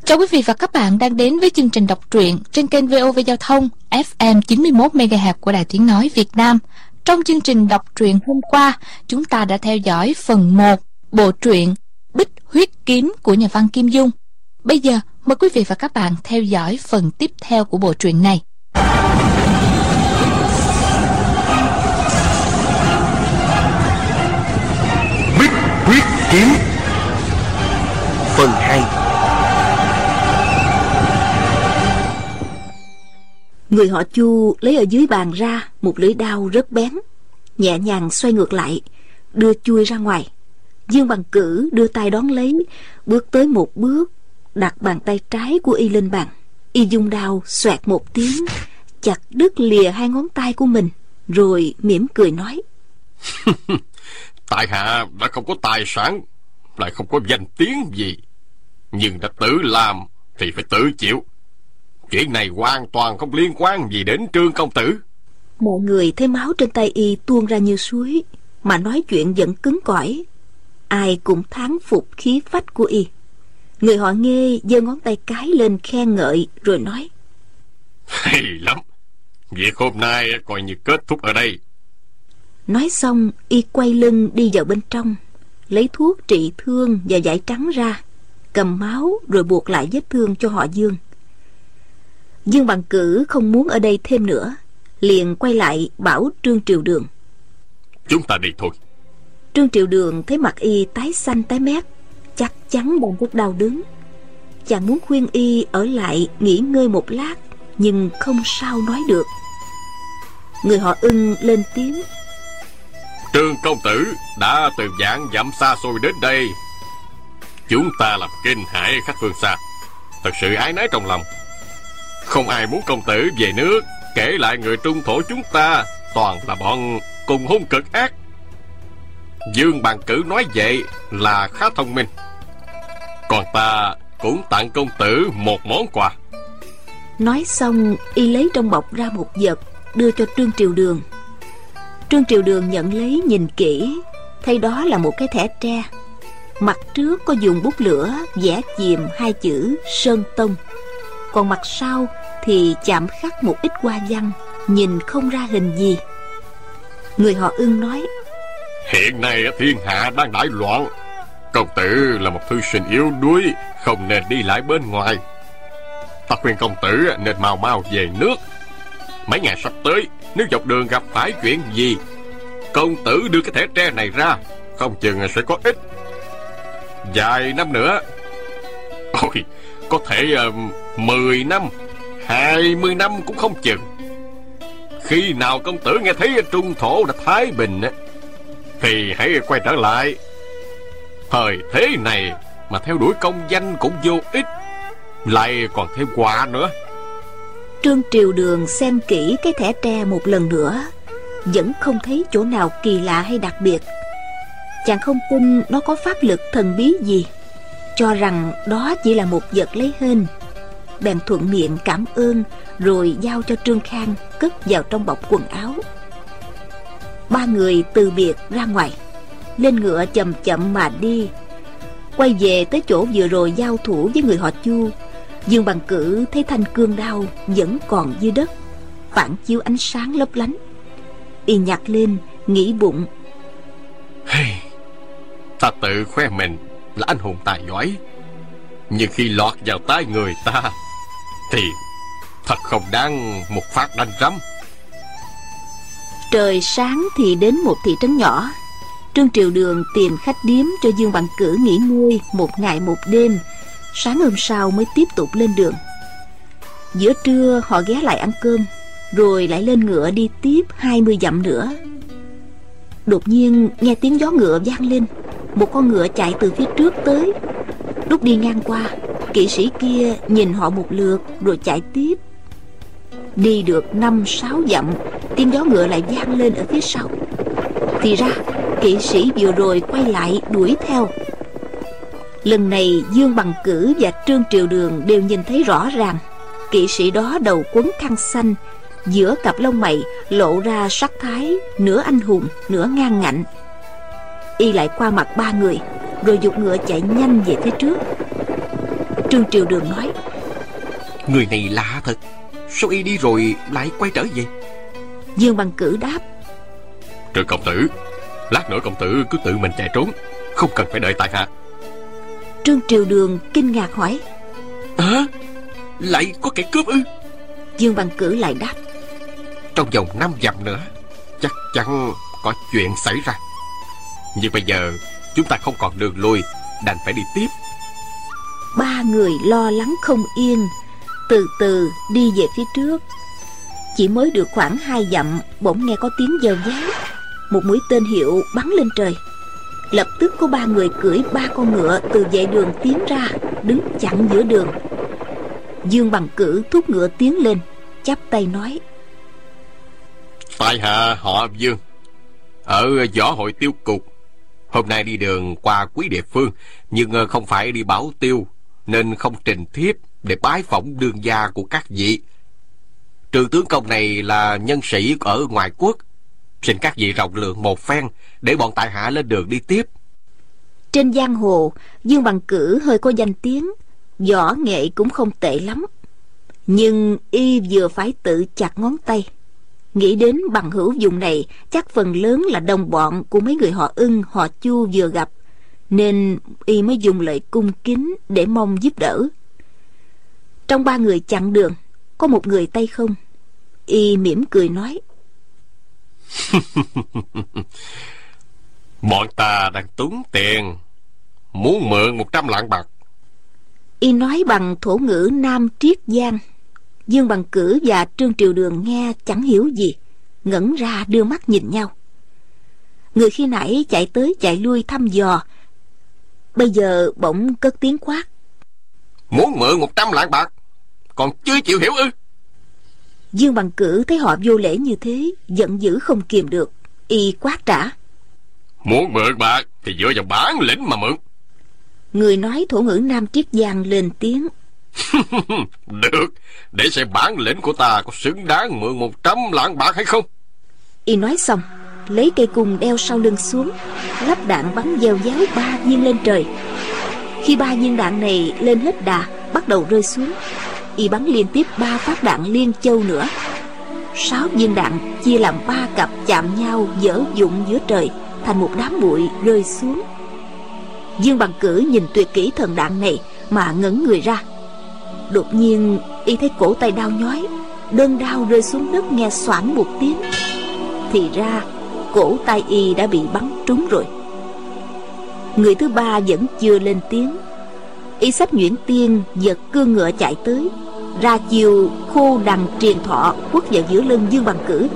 Chào quý vị và các bạn đang đến với chương trình đọc truyện trên kênh VOV Giao thông FM 91 MHz của Đài Tiếng nói Việt Nam. Trong chương trình đọc truyện hôm qua, chúng ta đã theo dõi phần 1 bộ truyện Bích Huyết Kiếm của nhà văn Kim Dung. Bây giờ mời quý vị và các bạn theo dõi phần tiếp theo của bộ truyện này. Bích Huyết Kiếm phần 2. Người họ Chu lấy ở dưới bàn ra một lưỡi đao rất bén, nhẹ nhàng xoay ngược lại, đưa chui ra ngoài. Dương Bằng Cử đưa tay đón lấy, bước tới một bước, đặt bàn tay trái của y lên bàn. Y dùng đao xoẹt một tiếng, chặt đứt lìa hai ngón tay của mình, rồi mỉm cười nói: Tại hạ đã không có tài sản, lại không có danh tiếng gì, nhưng đã tự làm thì phải tự chịu. Chuyện này hoàn toàn không liên quan gì đến Trương công tử. Mọi người thấy máu trên tay y tuôn ra như suối, mà nói chuyện vẫn cứng cỏi. Ai cũng thán phục khí phách của y. Người họ Nghê giơ ngón tay cái lên khen ngợi, rồi nói: Hay lắm, việc hôm nay coi như kết thúc ở đây. Nói xong, y quay lưng đi vào bên trong, lấy thuốc trị thương và vải trắng ra, cầm máu rồi buộc lại vết thương cho họ Dương. Dương Bằng Cử không muốn ở đây thêm nữa, liền quay lại bảo Trương Triều Đường: Chúng ta đi thôi. Trương Triều Đường thấy mặt y tái xanh tái mét, chắc chắn đang rất đau đớn. Chàng muốn khuyên y ở lại nghỉ ngơi một lát, nhưng không sao nói được. Người họ Ưng lên tiếng: Trương công tử đã từ vạn dặm xa xôi đến đây, chúng ta làm kinh hãi khách phương xa, thật sự ái nái trong lòng. Không ai muốn công tử về nước, kể lại người trung thổ chúng ta toàn là bọn cùng hung cực ác. Dương Bằng Cử nói vậy là khá thông minh. Còn ta cũng tặng công tử một món quà. Nói xong, y lấy trong bọc ra một vật, đưa cho Trương Triều Đường. Trương Triều Đường nhận lấy nhìn kỹ, thấy đó là một cái thẻ tre. Mặt trước có dùng bút lửa vẽ chìm hai chữ Sơn Tông, còn mặt sau thì chạm khắc một ít hoa văn, nhìn không ra hình gì. Người họ Ưng nói: Hiện nay thiên hạ đang đại loạn, công tử là một thư sinh yếu đuối, không nên đi lại bên ngoài. Ta khuyên công tử nên mau mau về nước. Mấy ngày sắp tới, nếu dọc đường gặp phải chuyện gì, công tử đưa cái thẻ tre này ra, không chừng sẽ có ích. Vài năm nữa, ôi, có thể 10 năm, 20 năm cũng không chừng. Khi nào công tử nghe thấy trung thổ đã thái bình thì hãy quay trở lại. Thời thế này mà theo đuổi công danh cũng vô ích, lại còn thêm họa nữa. Trương Triều Đường xem kỹ cái thẻ tre một lần nữa, vẫn không thấy chỗ nào kỳ lạ hay đặc biệt. Chàng không tin nó có pháp lực thần bí gì, cho rằng đó chỉ là một vật lấy hên. Bèn thuận miệng cảm ơn, rồi giao cho Trương Khang cất vào trong bọc quần áo. Ba người từ biệt ra ngoài, lên ngựa chậm chậm mà đi. Quay về tới chỗ vừa rồi giao thủ với người họ Chu, Dương Bằng Cử thấy thanh cương đao vẫn còn dưới đất, phản chiếu ánh sáng lấp lánh. Y nhặt lên, nghĩ bụng: Ta tự khoe mình là anh hùng tài giỏi, nhưng khi lọt vào tay người ta thì thật không đáng một phát đanh rắm. Trời sáng thì đến một thị trấn nhỏ. Trương Triều Đường tìm khách điếm cho Dương Bằng Cử nghỉ ngơi một ngày một đêm. Sáng hôm sau mới tiếp tục lên đường. Giữa trưa họ ghé lại ăn cơm, rồi lại lên ngựa đi tiếp 20 dặm nữa. Đột nhiên nghe tiếng gió ngựa vang lên, một con ngựa chạy từ phía trước tới. Lúc đi ngang qua, kỵ sĩ kia nhìn họ một lượt rồi chạy tiếp. Đi được 5-6 dặm, tiếng gió ngựa lại vang lên ở phía sau. Thì ra kỵ sĩ vừa rồi quay lại đuổi theo. Lần này Dương Bằng Cử và Trương Triều Đường đều nhìn thấy rõ ràng. Kỵ sĩ đó đầu quấn khăn xanh, giữa cặp lông mày lộ ra sắc thái nửa anh hùng nửa ngang ngạnh. Y lại qua mặt ba người, rồi giục ngựa chạy nhanh về phía trước. Trương Triều Đường nói: Người này lạ thật, sao y đi rồi lại quay trở về? Dương Bằng Cử đáp: Trương công tử, lát nữa công tử cứ tự mình chạy trốn, không cần phải đợi tại hạ. Trương Triều Đường kinh ngạc hỏi: Lại có kẻ cướp ư? Dương Bằng Cử lại đáp: Trong vòng 5 dặm nữa chắc chắn có chuyện xảy ra. Nhưng bây giờ chúng ta không còn đường lui, đành phải đi tiếp. Ba người lo lắng không yên, từ từ đi về phía trước. Chỉ mới được khoảng 2 dặm, bỗng nghe có tiếng gieo giáo. Một mũi tên hiệu bắn lên trời. Lập tức có 3 người cưỡi 3 con ngựa từ vệ đường tiến ra, đứng chặn giữa đường. Dương Bằng Cử thúc ngựa tiến lên, chắp tay nói: Tại hạ họ Dương, ở võ hội tiêu cục. Hôm nay đi đường qua quý địa phương, nhưng không phải đi bảo tiêu, nên không trình thiếp để bái phỏng đương gia của các vị. Trừ tướng công này là nhân sĩ ở ngoại quốc, xin các vị rộng lượng một phen để bọn tại hạ lên đường đi tiếp. Trên giang hồ, Dương Bằng Cử hơi có danh tiếng, võ nghệ cũng không tệ lắm. Nhưng y vừa phải tự chặt ngón tay. Nghĩ đến bằng hữu vùng này chắc phần lớn là đồng bọn của mấy người họ Ưng, họ Chu vừa gặp, nên y mới dùng lời cung kính để mong giúp đỡ. Trong 3 người chặn đường, có một người tay không. Y mỉm cười nói: Bọn ta đang túng tiền, muốn mượn 100 lạng bạc. Y nói bằng thổ ngữ Nam Triết Giang. Dương Bằng Cử và Trương Triều Đường nghe chẳng hiểu gì, ngẩn ra đưa mắt nhìn nhau. Người khi nãy chạy tới chạy lui thăm dò, bây giờ bỗng cất tiếng quát: Muốn mượn 100 lạng bạc, còn chưa chịu hiểu ư? Dương Bằng Cử thấy họ vô lễ như thế, giận dữ không kìm được. Y quát trả: Muốn mượn bạc thì dựa vào bản lĩnh mà mượn. Người nói thổ ngữ Nam Triết Giang lên tiếng: Được, để xem bản lĩnh của ta có xứng đáng mượn 100 lạng bạc hay không. Y nói xong, lấy cây cung đeo sau lưng xuống, lắp đạn bắn gieo giáo 3 viên lên trời. Khi 3 viên đạn này lên hết đà, bắt đầu rơi xuống, Y bắn liên tiếp 3 phát đạn liên châu nữa. 6 viên đạn chia làm 3 cặp chạm nhau dở dụng giữa trời, thành một đám bụi rơi xuống. Dương Bằng Cử nhìn tuyệt kỹ thần đạn này mà ngẩn người ra. Đột nhiên Y thấy cổ tay đau nhói, đơn đao rơi xuống đất nghe xoảng một tiếng. Thì ra cổ tay Y đã bị bắn trúng rồi. Người thứ 3 vẫn chưa lên tiếng. Y xách nhuyễn tiên giật cương ngựa chạy tới, ra chiều khô đằng triền thọ quất vào giữa lưng Dương Bằng Cử.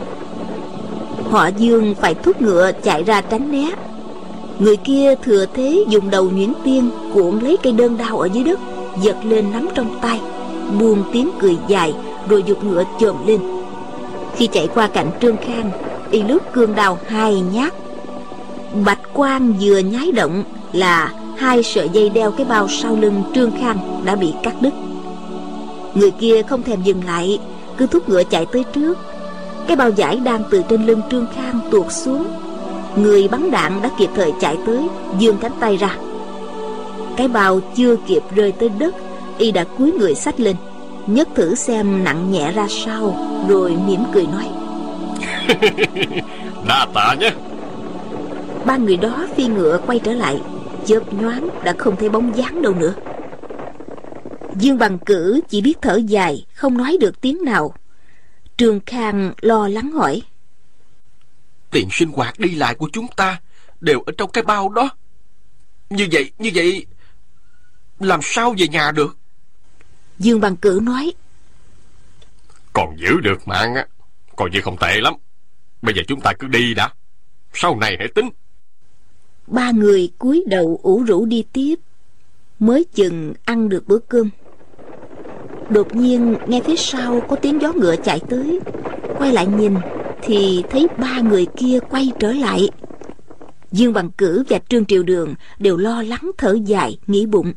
Họ Dương phải thúc ngựa chạy ra tránh né. Người kia thừa thế dùng đầu nhuyễn tiên cuộn lấy cây đơn đao ở dưới đất, giật lên nắm trong tay, buông tiếng cười dài rồi giục ngựa chồm lên. Khi chạy qua cạnh Trương Khang, Y lướt cương đao 2 nhát. Bạch quang vừa nháy động là 2 sợi dây đeo cái bao sau lưng Trương Khang đã bị cắt đứt. Người kia không thèm dừng lại, cứ thúc ngựa chạy tới trước. Cái bao vải đang từ trên lưng Trương Khang tuột xuống. Người bắn đạn đã kịp thời chạy tới, giương cánh tay ra. Cái bao chưa kịp rơi tới đất, Y đã cúi người xách lên, nhấc thử xem nặng nhẹ ra sao, rồi mỉm cười nói: Đa tạ nhé. 3 người đó phi ngựa quay trở lại, chớp nhoáng đã không thấy bóng dáng đâu nữa. Dương Bằng Cử chỉ biết thở dài, không nói được tiếng nào. Trương Khang lo lắng hỏi: Tiền sinh hoạt đi lại của chúng ta đều ở trong cái bao đó. Như vậy làm sao về nhà được? Dương Bằng Cử nói: Còn giữ được mạng á, coi như không tệ lắm. Bây giờ chúng ta cứ đi đã, sau này hãy tính. 3 người cúi đầu ủ rũ đi tiếp. Mới chừng ăn được bữa cơm, đột nhiên nghe phía sau có tiếng gió ngựa chạy tới. Quay lại nhìn thì thấy 3 người kia quay trở lại. Dương Bằng Cử và Trương Triều Đường đều lo lắng thở dài, nghĩ bụng: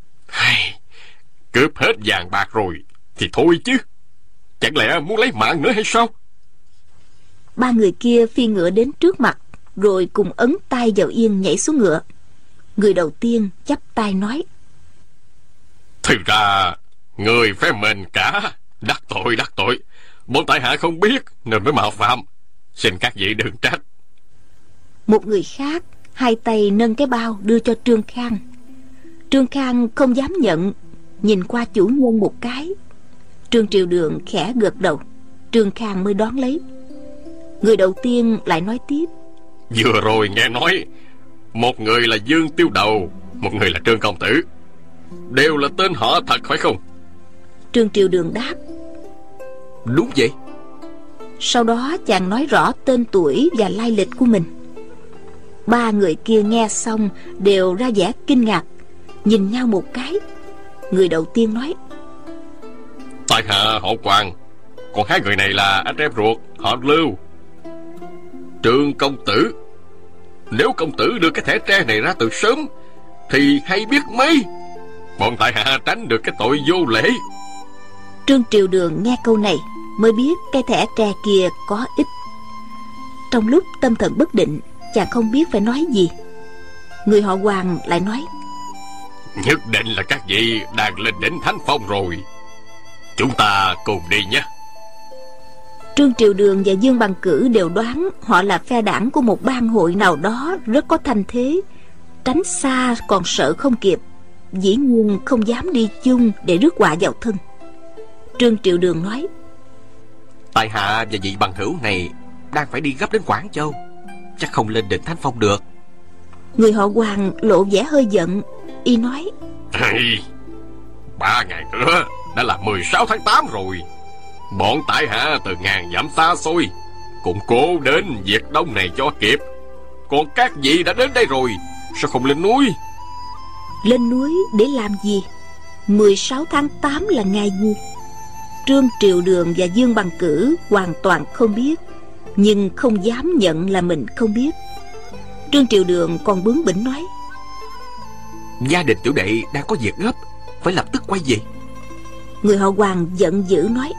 Cướp hết vàng bạc rồi thì thôi chứ, chẳng lẽ muốn lấy mạng nữa hay sao? 3 người kia phi ngựa đến trước mặt, rồi cùng ấn tay vào yên nhảy xuống ngựa. Người đầu tiên chắp tay nói: Thì ra người phe mình cả. Đắc tội. Bọn tại hạ không biết nên mới mạo phạm, xin các vị đừng trách. Một người khác hai tay nâng cái bao đưa cho Trương Khang. Trương Khang không dám nhận, nhìn qua chủ nhân một cái. Trương Triều Đường khẽ gật đầu, Trương Khang mới đón lấy. Người đầu tiên lại nói tiếp: Vừa rồi nghe nói một người là Dương Tiêu Đầu, một người là Trương công tử, đều là tên họ thật phải không? Trương Triều Đường đáp: Đúng vậy. Sau đó chàng nói rõ tên tuổi và lai lịch của mình. Ba người kia nghe xong đều ra vẻ kinh ngạc, nhìn nhau một cái. Người đầu tiên nói: Tại hạ họ Hoàng, còn hai người này là anh em ruột họ Lưu. Trương công tử, nếu công tử đưa cái thẻ tre này ra từ sớm thì hay biết mấy, bọn tại hạ tránh được cái tội vô lễ. Trương Triều Đường nghe câu này mới biết cái thẻ tre kia có ích. Trong lúc tâm thần bất định, chàng không biết phải nói gì. Người họ Hoàng lại nói: Nhất định là các vị đang lên đỉnh Thánh Phong rồi, chúng ta cùng đi nhé. Trương Triều Đường và Dương Bằng Cử đều đoán họ là phe đảng của một bang hội nào đó rất có thanh thế, tránh xa còn sợ không kịp, dĩ nhiên không dám đi chung để rước họa vào thân. Trương Triều Đường nói: Tại hạ và vị bằng hữu này đang phải đi gấp đến Quảng Châu, chắc không lên đỉnh Thánh Phong được. Người họ Hoàng lộ vẻ hơi giận, y nói: 3 ngày nữa đã là 16 tháng 8 rồi. Bọn tại hạ từ ngàn dặm xa xôi cũng cố đến việc đông này cho kịp, còn các vị đã đến đây rồi, sao không lên núi? Lên núi để làm gì? 16 tháng 8 là ngày gì? Trương Triều Đường và Dương Bằng Cử hoàn toàn không biết, nhưng không dám nhận là mình không biết. Trương Triều Đường còn bướng bỉnh nói: Gia đình tiểu đệ đang có việc gấp, phải lập tức quay về. Người họ Hoàng giận dữ nói: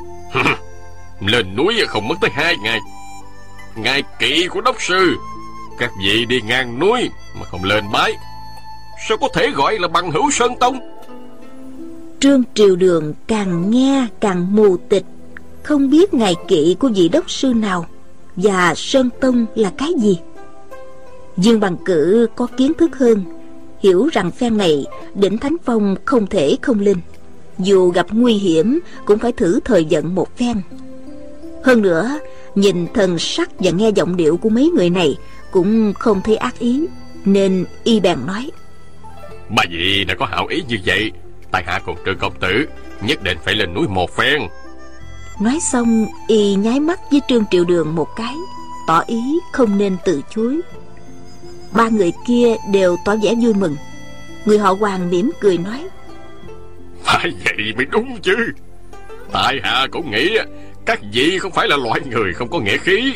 Lên núi không mất tới 2 ngày. Ngày kỵ của đốc sư, các vị đi ngang núi mà không lên bái, sao có thể gọi là bằng hữu Sơn Tông? Trương Triều Đường càng nghe càng mù tịch, không biết ngày kỵ của vị đốc sư nào và Sơn Tông là cái gì. Dương Bằng Cử có kiến thức hơn, hiểu rằng phen này đỉnh Thánh Phong không thể không lên, dù gặp nguy hiểm cũng phải thử thời vận một phen. Hơn nữa, nhìn thần sắc và nghe giọng điệu của mấy người này cũng không thấy ác ý, nên y bèn nói: Bà vị đã có hảo ý như vậy, tại hạ cùng Trương công tử nhất định phải lên núi một phen. Nói xong, y nháy mắt với Trương Triều Đường một cái, tỏ ý không nên từ chối. Ba người kia đều tỏ vẻ vui mừng. Người họ Hoàng mỉm cười nói: Phải vậy mới đúng chứ. Tại hạ cũng nghĩ các vị không phải là loại người không có nghĩa khí.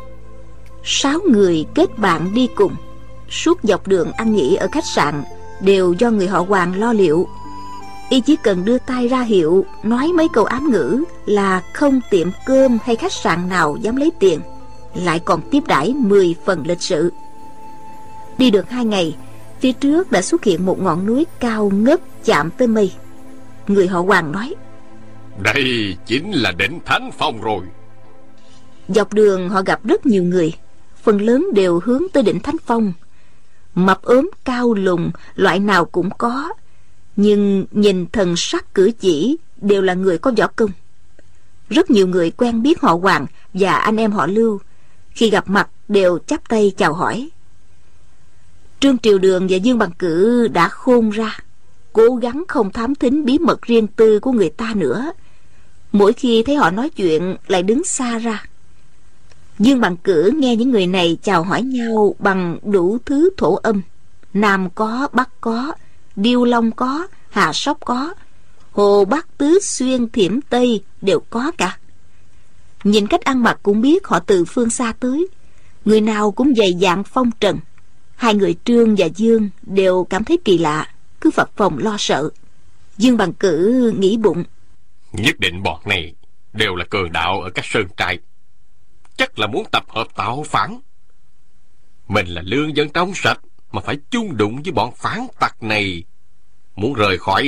6 người kết bạn đi cùng. Suốt dọc đường ăn nghỉ ở khách sạn đều do người họ Hoàng lo liệu. Y chỉ cần đưa tay ra hiệu, nói mấy câu ám ngữ là không tiệm cơm hay khách sạn nào dám lấy tiền, lại còn tiếp đãi 10 phần lịch sự. Đi được 2 ngày, phía trước đã xuất hiện một ngọn núi cao ngất chạm tới mây. Người họ Hoàng nói: Đây chính là đỉnh Thánh Phong rồi. Dọc đường họ gặp rất nhiều người, phần lớn đều hướng tới đỉnh Thánh Phong. Mập ốm cao lùn loại nào cũng có, nhưng nhìn thần sắc cử chỉ đều là người có võ công. Rất nhiều người quen biết họ Hoàng và anh em họ Lưu, khi gặp mặt đều chắp tay chào hỏi. Trương Triều Đường và Dương Bằng Cử đã khôn ra, cố gắng không thám thính bí mật riêng tư của người ta nữa. Mỗi khi thấy họ nói chuyện lại đứng xa ra. Dương Bằng Cử nghe những người này chào hỏi nhau bằng đủ thứ thổ âm. Nam có, Bắc có, Điêu Long có, Hà Sóc có, Hồ Bắc Tứ Xuyên Thiểm Tây đều có cả. Nhìn cách ăn mặc cũng biết họ từ phương xa tới. Người nào cũng dày dạn phong trần. Hai người Trương và Dương đều cảm thấy kỳ lạ, cứ phập phồng lo sợ. Dương Bằng Cử nghĩ bụng: Nhất định bọn này đều là cường đạo ở các sơn trại, chắc là muốn tập hợp tạo phản. Mình là lương dân trong sạch mà phải chung đụng với bọn phản tặc này, muốn rời khỏi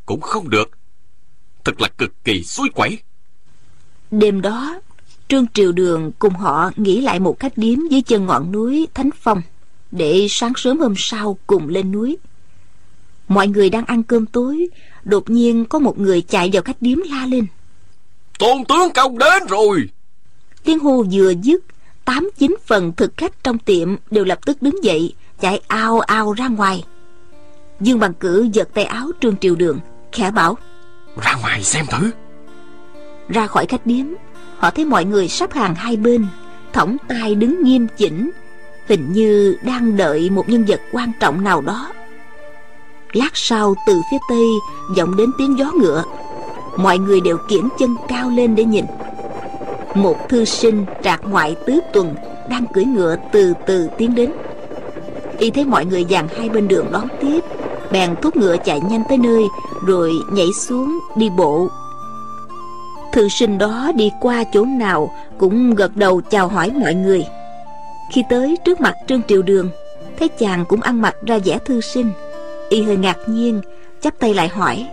cũng không được. Thật là cực kỳ suối quẩy. Đêm đó, Trương Triều Đường cùng họ nghỉ lại một khách điếm dưới chân ngọn núi Thánh Phong, để sáng sớm hôm sau cùng lên núi. Mọi người đang ăn cơm tối, đột nhiên có một người chạy vào khách điếm la lên: Tôn tướng công đến rồi! Tiếng hô vừa dứt, 8-9 phần thực khách trong tiệm đều lập tức đứng dậy, chạy ào ào ra ngoài. Dương Bằng Cử giật tay áo Trương Triều Đường, khẽ bảo: Ra ngoài xem thử. Ra khỏi khách điếm, họ thấy mọi người sắp hàng hai bên, thõng tay đứng nghiêm chỉnh, hình như đang đợi một nhân vật quan trọng nào đó. Lát sau, từ phía tây vọng đến tiếng gió ngựa. Mọi người đều kiễng chân cao lên để nhìn. Một thư sinh trạc ngoại tứ tuần đang cưỡi ngựa từ từ tiến đến. Y thấy mọi người dàn hai bên đường đón tiếp, bèn thúc ngựa chạy nhanh tới nơi, rồi nhảy xuống đi bộ. Thư sinh đó đi qua chỗ nào cũng gật đầu chào hỏi mọi người. Khi tới trước mặt Trương Triều Đường, thấy chàng cũng ăn mặc ra vẻ thư sinh. Y hơi ngạc nhiên, chắp tay lại hỏi: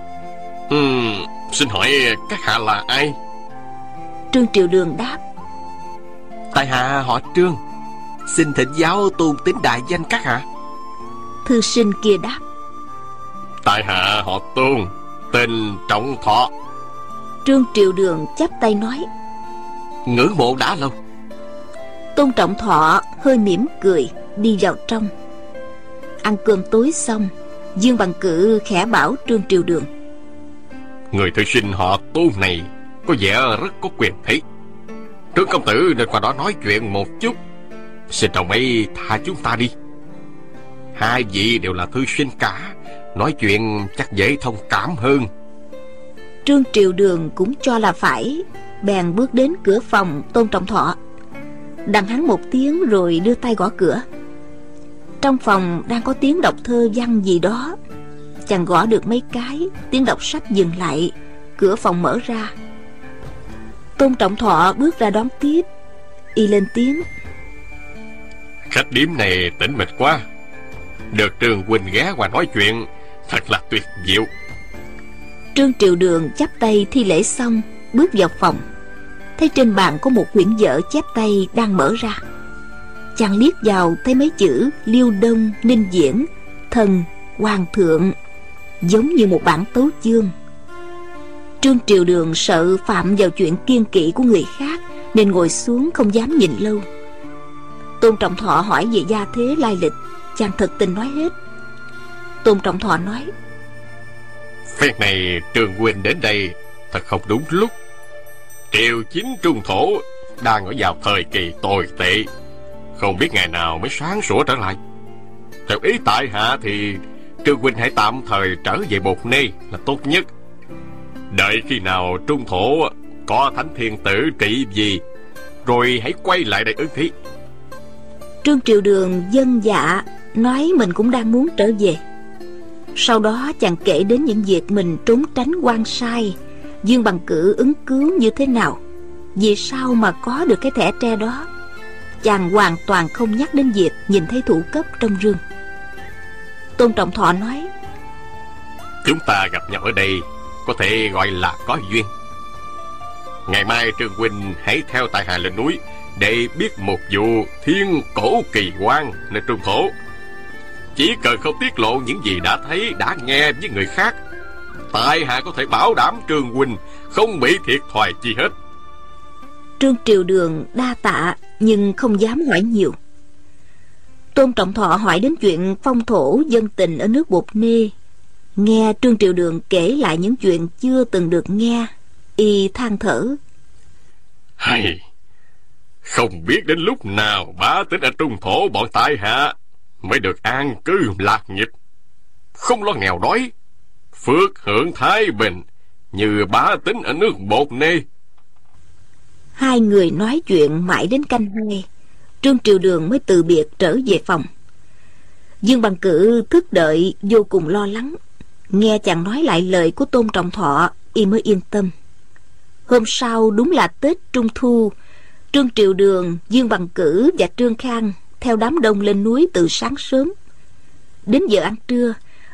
Xin hỏi các hạ là ai? Trương Triều Đường đáp: Tại hạ họ Trương, xin thỉnh giáo tôn tính đại danh các hạ. Thư sinh kia đáp: Tại hạ họ Tôn, tên Trọng Thọ. Trương Triều Đường chắp tay nói: Ngưỡng mộ đã lâu. Tôn Trọng Thọ hơi mỉm cười đi vào trong. Ăn cơm tối xong, Dương Bằng Cử khẽ bảo Trương Triều Đường: Người thư sinh họ Tôn này có vẻ rất có quyền thế. Trương công tử nên qua đó nói chuyện một chút. Xin ông ấy tha chúng ta đi. Hai vị đều là thư sinh cả, nói chuyện chắc dễ thông cảm hơn. Trương Triều Đường cũng cho là phải, bèn bước đến cửa phòng Tôn Trọng Thọ, đằng hắn một tiếng rồi đưa tay gõ cửa. Trong phòng đang có tiếng đọc thơ văn gì đó. Chàng gõ được mấy cái, tiếng đọc sách dừng lại, cửa phòng mở ra. Tôn Trọng Thọ bước ra đón tiếp. Y lên tiếng: Khách điếm này tĩnh mịch quá, được Trương huynh ghé qua nói chuyện thật là tuyệt diệu. Trương Triều Đường chắp tay thi lễ xong, bước vào phòng, thấy trên bàn có một quyển vở chép tay đang mở ra. Chàng liếc vào thấy mấy chữ Liêu Đông, Ninh Diễn, Thần, Hoàng Thượng, giống như một bản tấu chương. Trương Triều Đường sợ phạm vào chuyện kiêng kỵ của người khác, nên ngồi xuống không dám nhìn lâu. Tôn Trọng Thọ hỏi về gia thế lai lịch, chàng thật tình nói hết. Tôn Trọng Thọ nói: Phen này Trương huynh đến đây thật không đúng lúc. Triều chính Trung Thổ đang ở vào thời kỳ tồi tệ, không biết ngày nào mới sáng sủa trở lại. Theo ý tại hạ thì Trương huynh hãy tạm thời trở về Bột Nê là tốt nhất. Đợi khi nào Trung Thổ có thánh thiên tử trị gì, rồi hãy quay lại đây ứng thí. Trương Triều Đường vâng dạ, nói mình cũng đang muốn trở về. Sau đó chàng kể đến những việc mình trốn tránh quan sai, Dương Bằng Cử ứng cứu như thế nào, vì sao mà có được cái thẻ tre đó. Chàng hoàn toàn không nhắc đến việc nhìn thấy thủ cấp trong rương. Tôn Trọng Thọ nói: Chúng ta gặp nhau ở đây có thể gọi là có duyên. Ngày mai Trương huynh hãy theo tại hạ lên núi để biết một vụ thiên cổ kỳ quan nơi Trung Thổ. Chỉ cần không tiết lộ những gì đã thấy đã nghe với người khác, tại hạ có thể bảo đảm Trương huynh không bị thiệt thòi chi hết. Trương Triều Đường đa tạ, nhưng không dám hỏi nhiều. Tôn Trọng Thọ hỏi đến chuyện phong thổ dân tình ở nước Bột Nê. Nghe Trương Triều Đường kể lại những chuyện chưa từng được nghe, y than thở: Hay, không biết đến lúc nào bá tính ở Trung Thổ bọn tại hạ mới được an cư lạc nghiệp, không lo nghèo đói, phước hưởng thái bình như bá tính ở nước Bột Nê. Hai người nói chuyện mãi đến canh 2, Trương Triều Đường mới từ biệt trở về phòng. Dương Bằng Cử thức đợi vô cùng lo lắng. Nghe chàng nói lại lời của Tôn Trọng Thọ, y mới yên tâm. Hôm sau đúng là Tết Trung Thu. Trương Triều Đường, Dương Bằng Cử và Trương Khang theo đám đông lên núi từ sáng sớm. Đến giờ ăn trưa,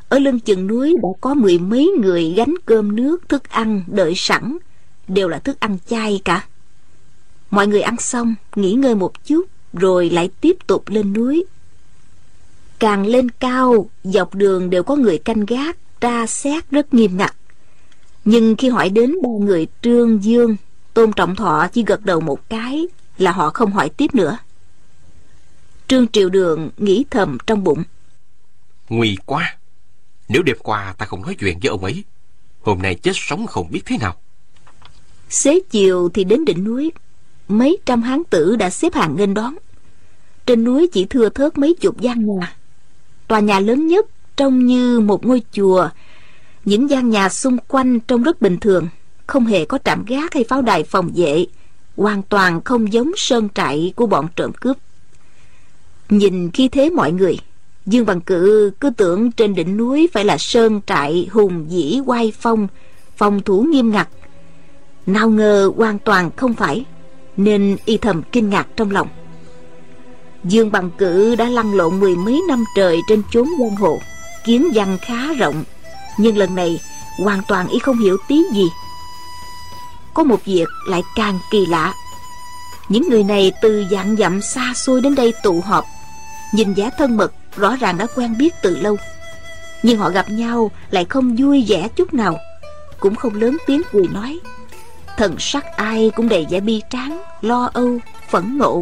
Ở lưng chừng núi đã có 10 mấy người gánh cơm nước, thức ăn đợi sẵn, đều là thức ăn chay cả. Mọi người ăn xong, nghỉ ngơi một chút, rồi lại tiếp tục lên núi. Càng lên cao, dọc đường đều có người canh gác, tra xét rất nghiêm ngặt. Nhưng khi hỏi đến 3 người Trương Dương, Tôn Trọng Thọ chỉ gật đầu một cái là họ không hỏi tiếp nữa. Trương Triệu Đường nghĩ thầm trong bụng: nguy quá, nếu đêm qua ta không nói chuyện với ông ấy, hôm nay chết sống không biết thế nào. Xế chiều thì đến đỉnh núi, mấy trăm hán tử đã xếp hàng nghênh đón. Trên núi chỉ thưa thớt mấy chục gian nhà. Tòa nhà lớn nhất trông như một ngôi chùa. Những gian nhà xung quanh trông rất bình thường, không hề có trạm gác hay pháo đài phòng vệ, hoàn toàn không giống sơn trại của bọn trộm cướp. Nhìn khí thế mọi người, Dương Bằng Cự cứ tưởng trên đỉnh núi phải là sơn trại hùng vĩ oai phong, phòng thủ nghiêm ngặt. Nào ngờ hoàn toàn không phải, nên y thầm kinh ngạc trong lòng. Dương Bằng Cự đã lăn lộn 10 mấy năm trời trên chốn giang hồ, kiến văn khá rộng, nhưng lần này hoàn toàn y không hiểu tí gì. Có một việc lại càng kỳ lạ. Những người này từ vạn dặm xa xôi đến đây tụ họp, nhìn vẻ thân mật, rõ ràng đã quen biết từ lâu. Nhưng họ gặp nhau lại không vui vẻ chút nào, cũng không lớn tiếng cười nói. Thần sắc ai cũng đầy vẻ bi tráng, lo âu, phẫn nộ.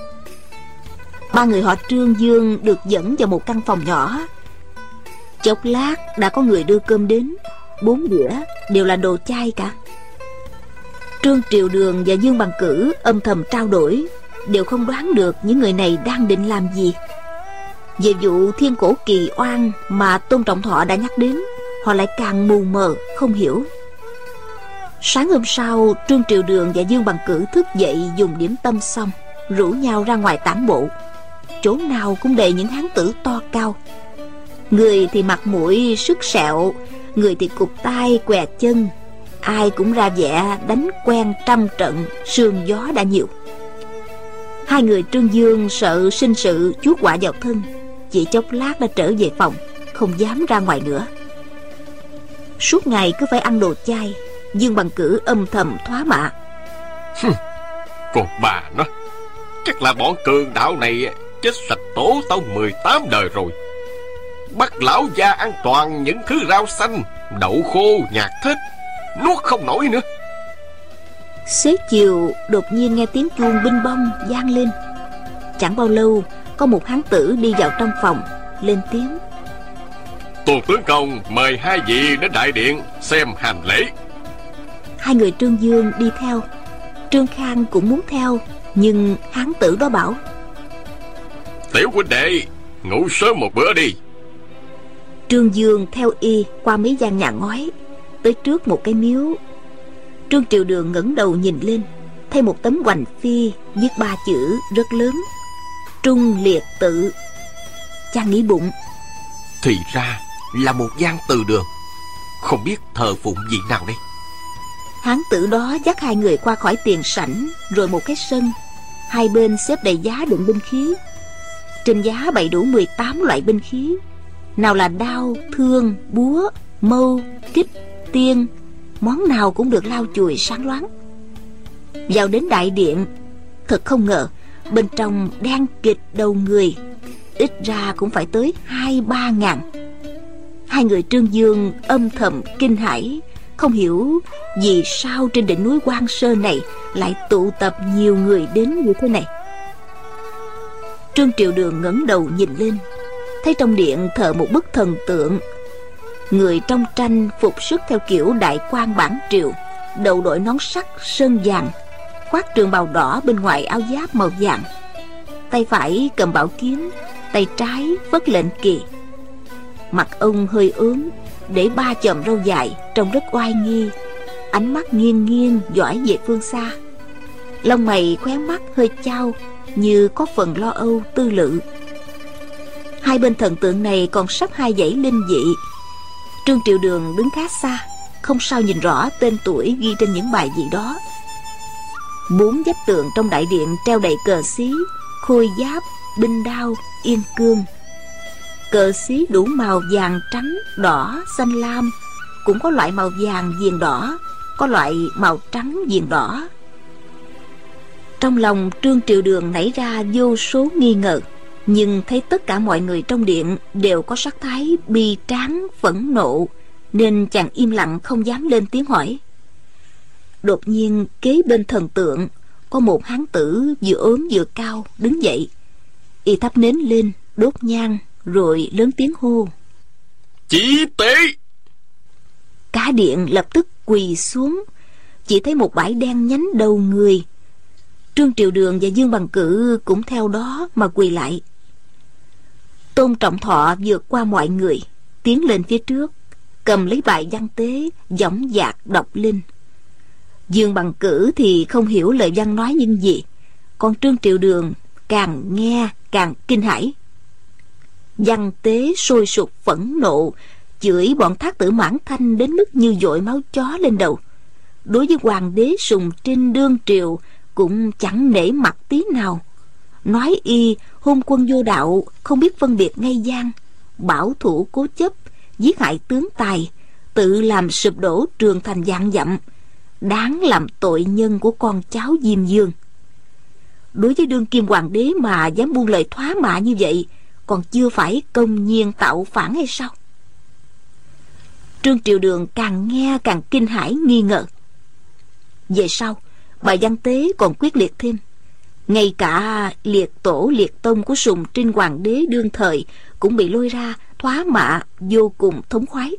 3 người họ Trương Dương được dẫn vào một căn phòng nhỏ. Chốc lát đã có người đưa cơm đến, 4 bữa đều là đồ chay cả. Trương Triệu Đường và Dương Bằng Cử âm thầm trao đổi, đều không đoán được những người này đang định làm gì. Về vụ Thiên Cổ Kỳ Oan mà Tôn Trọng Thọ đã nhắc đến, họ lại càng mù mờ không hiểu. Sáng hôm sau, Trương Triệu Đường và Dương Bằng Cử thức dậy dùng điểm tâm xong, rủ nhau ra ngoài tản bộ. Chỗ nào cũng đầy những hán tử to cao. Người thì mặt mũi sứt sẹo, người thì cụp tay què chân, ai cũng ra vẻ đánh quen trăm trận, sương gió đã nhiều. 2 người Trương Dương sợ sinh sự chuốc họa vào thân, chỉ chốc lát đã trở về phòng, không dám ra ngoài nữa. Suốt ngày cứ phải ăn đồ chay, Dương Bằng Cử âm thầm thoá mạ. Còn bà nó, chắc là bọn cường đạo này chết sạch tổ tông 18 đời rồi. Bắt lão gia ăn toàn những thứ rau xanh, đậu khô, nhạt thết, nuốt không nổi nữa. Xế chiều đột nhiên nghe tiếng chuông binh bông vang lên. Chẳng bao lâu có một hán tử đi vào trong phòng, lên tiếng: Tôn tướng công mời 2 vị đến đại điện xem hành lễ. 2 người Trương Dương đi theo. Trương Khang cũng muốn theo, nhưng hán tử đó bảo: Tiểu huynh đệ, ngủ sớm một bữa đi. Trương Dương theo y qua mấy gian nhà ngói, tới trước một cái miếu. Trương Triệu Đường ngẩng đầu nhìn lên, thấy một tấm hoành phi viết 3 chữ rất lớn: Trung Liệt Tự. Chàng nghĩ bụng, thì ra là một gian từ đường, không biết thờ phụng vị nào đây. Hán tử đó dắt 2 người qua khỏi tiền sảnh, rồi một cái sân. 2 bên xếp đầy giá đựng binh khí. Trên giá bày đủ 18 loại binh khí, nào là đao, thương, búa, mâu, kích, tiên, món nào cũng được lau chùi sáng loáng. Vào đến đại điện, thật không ngờ bên trong đen kịt đầu người, ít ra cũng phải tới 2-3 ngàn. 2 người Trương Dương âm thầm kinh hãi, không hiểu vì sao trên đỉnh núi Quan Sơn này lại tụ tập nhiều người đến như thế này. Trương Triệu Đường ngẩng đầu nhìn lên, thấy trong điện thờ một bức thần tượng. Người trong tranh phục sức theo kiểu đại quan bản triều, đầu đội nón sắt sơn vàng, khoác trường bào đỏ, bên ngoài áo giáp màu vàng. Tay phải cầm bảo kiếm, tay trái vất lệnh kỳ. Mặt ông hơi ốm, để 3 chòm râu dài, trông rất oai nghi. Ánh mắt nghiêng nghiêng dõi về phương xa. Lông mày khóe mắt hơi chao, như có phần lo âu tư lự. 2 bên thần tượng này còn sắp 2 dãy linh dị. Trương Triệu Đường đứng khá xa, không sao nhìn rõ tên tuổi ghi trên những bài vị đó. 4 vách tường trong đại điện treo đầy cờ xí, khôi giáp, binh đao, yên cương. Cờ xí đủ màu vàng, trắng, đỏ, xanh lam. Cũng có loại màu vàng viền đỏ, có loại màu trắng viền đỏ. Trong lòng Trương Triều Đường nảy ra vô số nghi ngờ, nhưng thấy tất cả mọi người trong điện đều có sắc thái bi tráng, phẫn nộ, nên chàng im lặng không dám lên tiếng hỏi. Đột nhiên kế bên thần tượng có một hán tử vừa ốm vừa cao đứng dậy. Y thắp nến lên, đốt nhang, rồi lớn tiếng hô: Chí tế! Cả điện lập tức quỳ xuống. Chỉ thấy một bãi đen nhánh đầu người. Trương Triều Đường và Dương Bằng Cử cũng theo đó mà quỳ lại. Tôn Trọng Thọ vượt qua mọi người, tiến lên phía trước, cầm lấy bài văn tế, dõng dạc đọc lên. Dương Bằng Cử thì không hiểu lời văn nói những gì, còn Trương Triều Đường càng nghe càng kinh hãi. Văn tế sôi sục phẫn nộ, chửi bọn Thác Tử Mãn Thanh đến mức như dội máu chó lên đầu. Đối với hoàng đế Sùng Trinh đương triều cũng chẳng nể mặt tí nào, nói y hôn quân vô đạo, không biết phân biệt ngay gian, bảo thủ cố chấp, giết hại tướng tài, tự làm sụp đổ Trường Thành vạn dặm, đáng làm tội nhân của con cháu Diêm Dương. Đối với đương kim hoàng đế mà dám buông lời thoá mạ như vậy, còn chưa phải công nhiên tạo phản hay sao? Trương Triều Đường càng nghe càng kinh hãi nghi ngờ. Về sau, bài văn tế còn quyết liệt thêm. Ngay cả liệt tổ liệt tông của Sùng Trinh hoàng đế đương thời cũng bị lôi ra thoá mạ vô cùng thống khoái.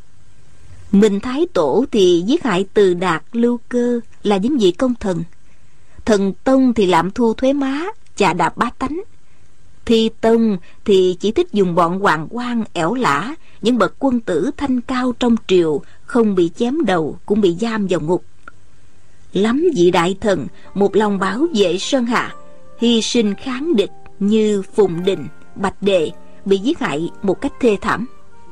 Minh Thái Tổ thì giết hại Từ Đạt, Lưu Cơ là những vị công thần. Thần Tông thì lạm thu thuế má, chà đạp bá tánh. Thi Tông thì chỉ thích dùng bọn hoàng quan ẻo lả, những bậc quân tử thanh cao trong triều không bị chém đầu cũng bị giam vào ngục. Lắm vị đại thần một lòng bảo vệ Sơn Hà, hy sinh kháng địch như Phùng Đình, Bạch Đề bị giết hại một cách thê thảm.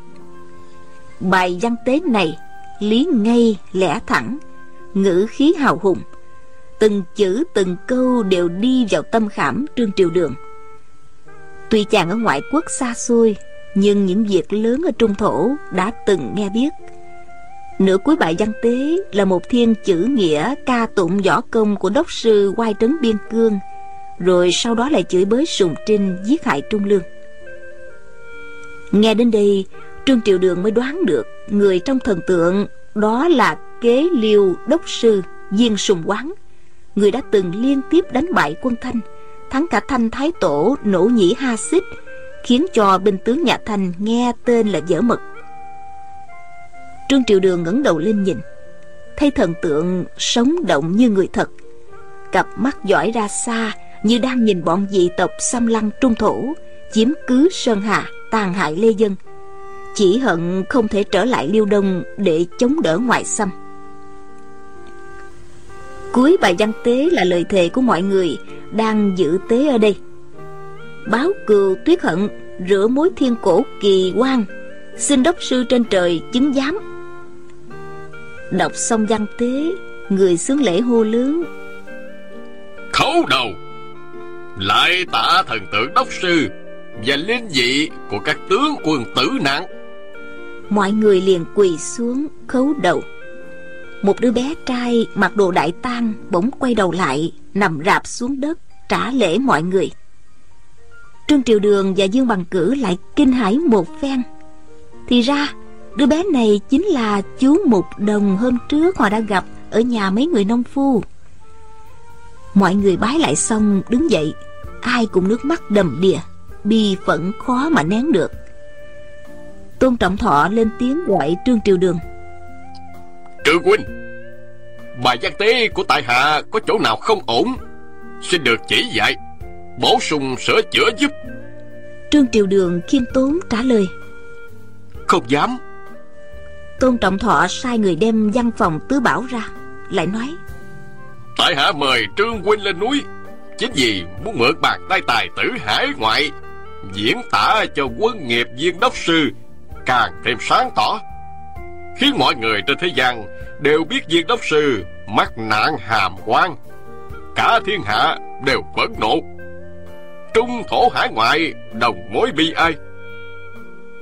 Bài văn tế này lý ngay lẽ thẳng, ngữ khí hào hùng, từng chữ từng câu đều đi vào tâm khảm Trương Triều Đường. Tuy chàng ở ngoại quốc xa xôi, nhưng những việc lớn ở Trung Thổ đã từng nghe biết. Nửa cuối bài văn tế là một thiên chữ nghĩa ca tụng võ công của đốc sư oai trấn biên cương, rồi sau đó lại chửi bới Sùng Trinh giết hại Trung Lương. Nghe đến đây, Trương Triều Đường mới đoán được người trong thần tượng đó là Kế Liêu đốc sư Viên Sùng Quán, người đã từng liên tiếp đánh bại quân Thanh, thắng cả Thanh Thái Tổ Nỗ Nhĩ Ha Xích, khiến cho binh tướng nhà Thanh nghe tên là dở mật. Trương Triều Đường ngẩng đầu lên nhìn, thấy thần tượng sống động như người thật, cặp mắt dõi ra xa như đang nhìn bọn dị tộc xâm lăng Trung Thổ, chiếm cứ Sơn Hà, tàn hại lê dân, chỉ hận không thể trở lại Liêu Đông để chống đỡ ngoại xâm. Cuối bài văn tế là lời thề của mọi người đang dự tế ở đây. Báo cừu tuyết hận, rửa mối thiên cổ kỳ quan, xin đốc sư trên trời chứng giám. Đọc xong văn tế, người xướng lễ hô lớn: Khấu đầu! Lại tạ thần tượng đốc sư và linh dị của các tướng quân tử nạn. Mọi người liền quỳ xuống khấu đầu. Một đứa bé trai mặc đồ đại tang bỗng quay đầu lại, nằm rạp xuống đất trả lễ mọi người. Trương Triều Đường và Dương Bằng Cử lại kinh hãi một phen. Thì ra đứa bé này chính là chú Mục Đồng hôm trước họ đã gặp ở nhà mấy người nông phu. Mọi người bái lại xong đứng dậy, ai cũng nước mắt đầm đìa, bi phẫn khó mà nén được. Tôn Trọng Thọ lên tiếng gọi Trương Triều Đường: Trương huynh, bài văn tế của tại hạ có chỗ nào không ổn, xin được chỉ dạy, bổ sung sửa chữa giúp. Trương Triều Đường khiêm tốn trả lời: Không dám. Tôn Trọng Thọ sai người đem văn phòng tứ bảo ra, lại nói: Tại hạ mời Trương huynh lên núi chính vì muốn mượn bàn tay tài tử hải ngoại diễn tả cho quân nghiệp Viên đốc sư càng thêm sáng tỏ, khiến mọi người trên thế gian đều biết Viên đốc sư mắc nạn hàm quan, cả thiên hạ đều phẫn nộ, Trung Thổ hải ngoại đồng mối bi ai.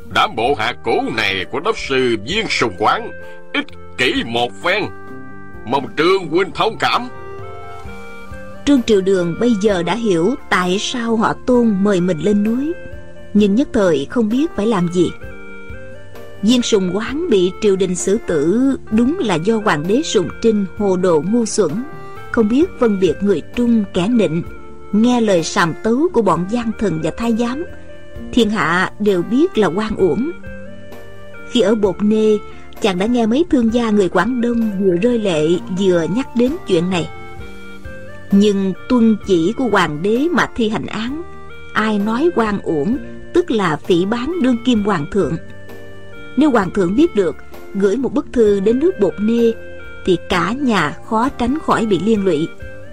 Đám bộ hạ cũ này của đốc sư Viên Sùng Quán ích kỷ một phen, mong Trương huynh thông cảm. Trương Triều Đường bây giờ đã hiểu tại sao họ Tôn mời mình lên núi, nhưng nhất thời không biết phải làm gì. Viên Sùng Quán bị triều đình xử tử đúng là do hoàng đế Sùng Trinh hồ đồ ngu xuẩn, không biết phân biệt người trung kẻ nịnh, nghe lời sàm tấu của bọn gian thần và thái giám. Thiên hạ đều biết là oan uổng. Khi ở Bột Nê, chàng đã nghe mấy thương gia người Quảng Đông vừa rơi lệ vừa nhắc đến chuyện này. Nhưng tuân chỉ của hoàng đế mà thi hành án, ai nói oan uổng tức là phỉ báng đương kim hoàng thượng. Nếu hoàng thượng biết được, gửi một bức thư đến nước Bột Nê, thì cả nhà khó tránh khỏi bị liên lụy.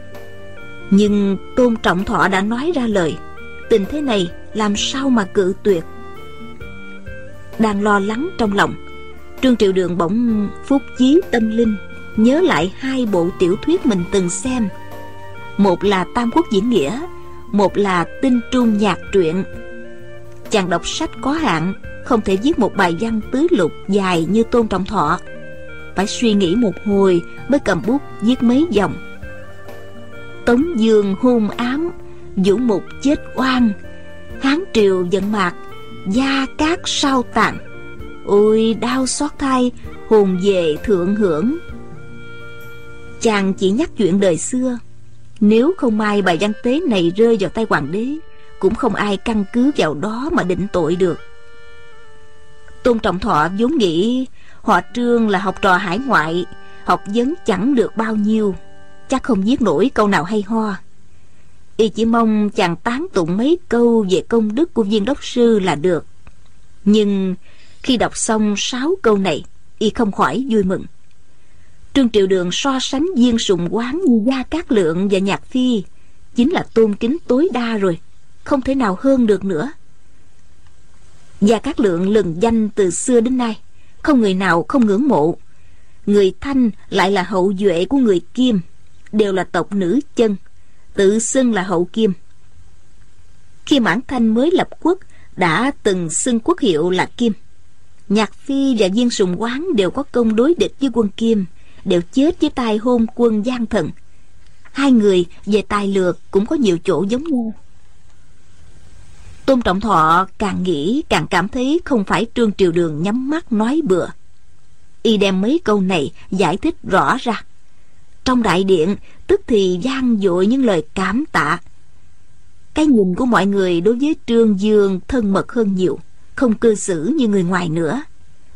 Nhưng Tôn Trọng Thọ đã nói ra lời, tình thế này làm sao mà cự tuyệt. Đang lo lắng trong lòng, Trương Triều Đường bỗng phúc chí tâm linh, nhớ lại hai bộ tiểu thuyết mình từng xem. Một là Tam Quốc Diễn Nghĩa, một là Tinh Trung Nhạc Truyện. Chàng đọc sách có hạn, không thể viết một bài văn tứ lục dài như Tôn Trọng Thọ, phải suy nghĩ một hồi mới cầm bút viết mấy dòng. Tống Dương hôn ám, Vũ Mục chết oan, Hán Triều giận mạc, Gia Cát sao tàn. Ôi đau xót thay, hồn về thượng hưởng. Chàng chỉ nhắc chuyện đời xưa. Nếu không may bài văn tế này rơi vào tay hoàng đế, cũng không ai căn cứ vào đó mà định tội được. Tôn Trọng Thọ vốn nghĩ họ Trương là học trò hải ngoại, học vấn chẳng được bao nhiêu, chắc không viết nổi câu nào hay ho. Y chỉ mong chàng tán tụng mấy câu về công đức của Viên đốc sư là được. Nhưng khi đọc xong 6 câu này, y không khỏi vui mừng. Trương Triều Đường so sánh Viên Sùng Quán như Gia Cát Lượng và Nhạc Phi, chính là tôn kính tối đa rồi, không thể nào hơn được nữa. Gia Cát Lượng lừng danh từ xưa đến nay, không người nào không ngưỡng mộ. Người Thanh lại là hậu duệ của người Kim, đều là tộc nữ chân, tự xưng là hậu Kim. Khi Mãn Thanh mới lập quốc, đã từng xưng quốc hiệu là Kim. Nhạc Phi và Viên Sùng Quán đều có công đối địch với quân Kim, đều chết dưới tay hôn quân gian thần. Hai người về tài lược cũng có nhiều chỗ giống nhau. Tôn Trọng Thọ càng nghĩ càng cảm thấy không phải Trương Triều Đường nhắm mắt nói bừa. Y đem mấy câu này giải thích rõ ra. Trong đại điện tức thì vang dội những lời cảm tạ. Cái nhìn của mọi người đối với Trương Dương thân mật hơn nhiều, không cư xử như người ngoài nữa.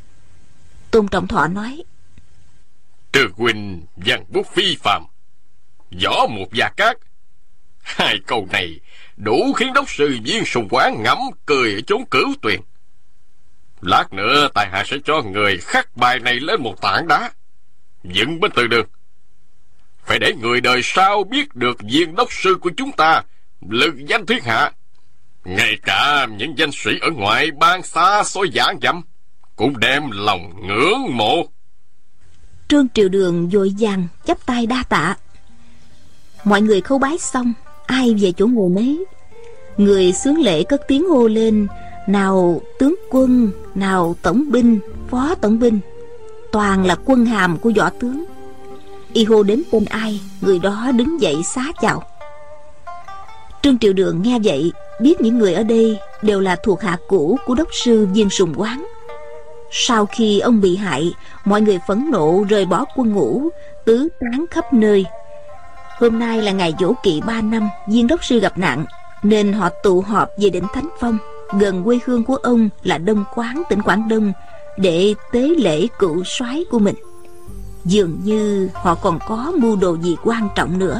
Tôn Trọng Thọ nói: Trương huynh văn bút phi phàm, võ một Gia Cát. Hai câu này đủ khiến đốc sư Viên Sùng Quán ngẫm cười ở chốn Cửu Tuyền. Lát nữa tại hạ sẽ cho người khắc bài này lên một tảng đá, dựng bên từ đường. Phải để người đời sau biết được Viên đốc sư của chúng ta lực danh thiên hạ. Ngay cả những danh sĩ ở ngoại bang xa xôi vạn dặm cũng đem lòng ngưỡng mộ. Trương Triều Đường vội vàng chắp tay đa tạ. Mọi người khấu bái xong, ai về chỗ ngồi nấy. Người xướng lễ cất tiếng hô lên: nào tướng quân, nào tổng binh, phó tổng binh, toàn là quân hàm của võ tướng. Y hô đến tên ai, người đó đứng dậy xá chào. Trương Triều Đường nghe vậy, biết những người ở đây đều là thuộc hạ cũ của đốc sư Viên Sùng Quán. Sau khi ông bị hại, mọi người phẫn nộ rời bỏ quân ngũ, tứ tán khắp nơi. Hôm nay là ngày giỗ kỵ 3 năm Viên đốc sư gặp nạn, nên họ tụ họp về đỉnh Thánh Phong, gần quê hương của ông là Đông Quán, tỉnh Quảng Đông, để tế lễ cựu soái của mình. Dường như họ còn có mưu đồ gì quan trọng nữa.